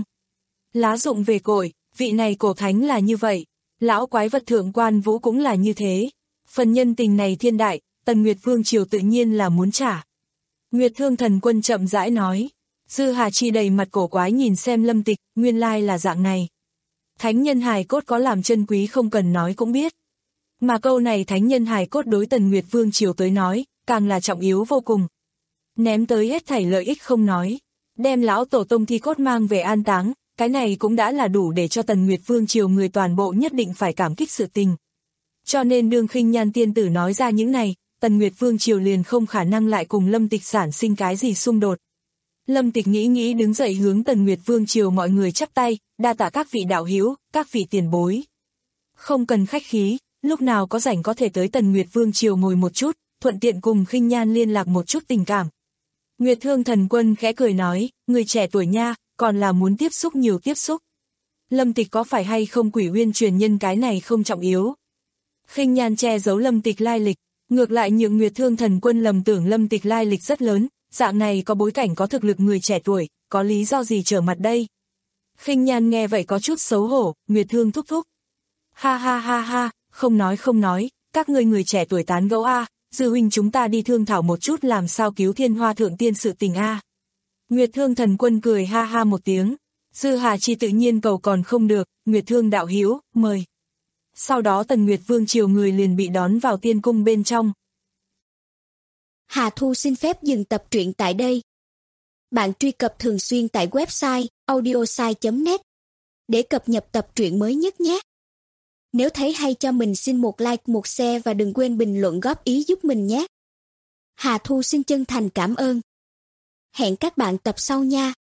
Lá dụng về cội, vị này cổ thánh là như vậy, lão quái vật thượng quan vũ cũng là như thế. Phần nhân tình này thiên đại, Tần Nguyệt Vương triều tự nhiên là muốn trả. Nguyệt Thương Thần Quân chậm rãi nói. Dư Hà Chi đầy mặt cổ quái nhìn xem Lâm Tịch, nguyên lai là dạng này. Thánh nhân hài cốt có làm chân quý không cần nói cũng biết. Mà câu này thánh nhân hài cốt đối Tần Nguyệt Vương triều tới nói, càng là trọng yếu vô cùng. Ném tới hết thảy lợi ích không nói, đem lão tổ tông thi cốt mang về an táng, cái này cũng đã là đủ để cho Tần Nguyệt Vương triều người toàn bộ nhất định phải cảm kích sự tình. Cho nên đương Khinh Nhan tiên tử nói ra những này, Tần Nguyệt Vương triều liền không khả năng lại cùng Lâm Tịch sản sinh cái gì xung đột. Lâm Tịch nghĩ nghĩ đứng dậy hướng Tần Nguyệt Vương triều mọi người chắp tay, đa tạ các vị đạo hữu, các vị tiền bối. Không cần khách khí, lúc nào có rảnh có thể tới Tần Nguyệt Vương triều ngồi một chút, thuận tiện cùng Khinh Nhan liên lạc một chút tình cảm. Nguyệt Thương Thần Quân khẽ cười nói, người trẻ tuổi nha, còn là muốn tiếp xúc nhiều tiếp xúc. Lâm Tịch có phải hay không Quỷ Uyên truyền nhân cái này không trọng yếu. Khinh Nhan che giấu Lâm Tịch lai lịch, ngược lại nhượng Nguyệt Thương Thần Quân lầm tưởng Lâm Tịch lai lịch rất lớn, dạng này có bối cảnh có thực lực người trẻ tuổi, có lý do gì trở mặt đây. Khinh Nhan nghe vậy có chút xấu hổ, Nguyệt Thương thúc thúc. Ha ha ha ha, không nói không nói, các ngươi người trẻ tuổi tán gẫu a, Dư huynh chúng ta đi thương thảo một chút làm sao cứu Thiên Hoa thượng tiên sự tình a. Nguyệt Thương Thần Quân cười ha ha một tiếng, Dư Hà Chi tự nhiên cầu còn không được, Nguyệt Thương đạo hữu, mời. Sau đó Tần Nguyệt Vương triều người liền bị đón vào tiên cung bên trong. Hà Thu xin phép dừng tập truyện tại đây. Bạn truy cập thường xuyên tại website audiosai chấm net để cập nhật tập truyện mới nhất nhé. Nếu thấy hay cho mình xin một like, một share và đừng quên bình luận góp ý giúp mình nhé. Hà Thu xin chân thành cảm ơn. Hẹn các bạn tập sau nha.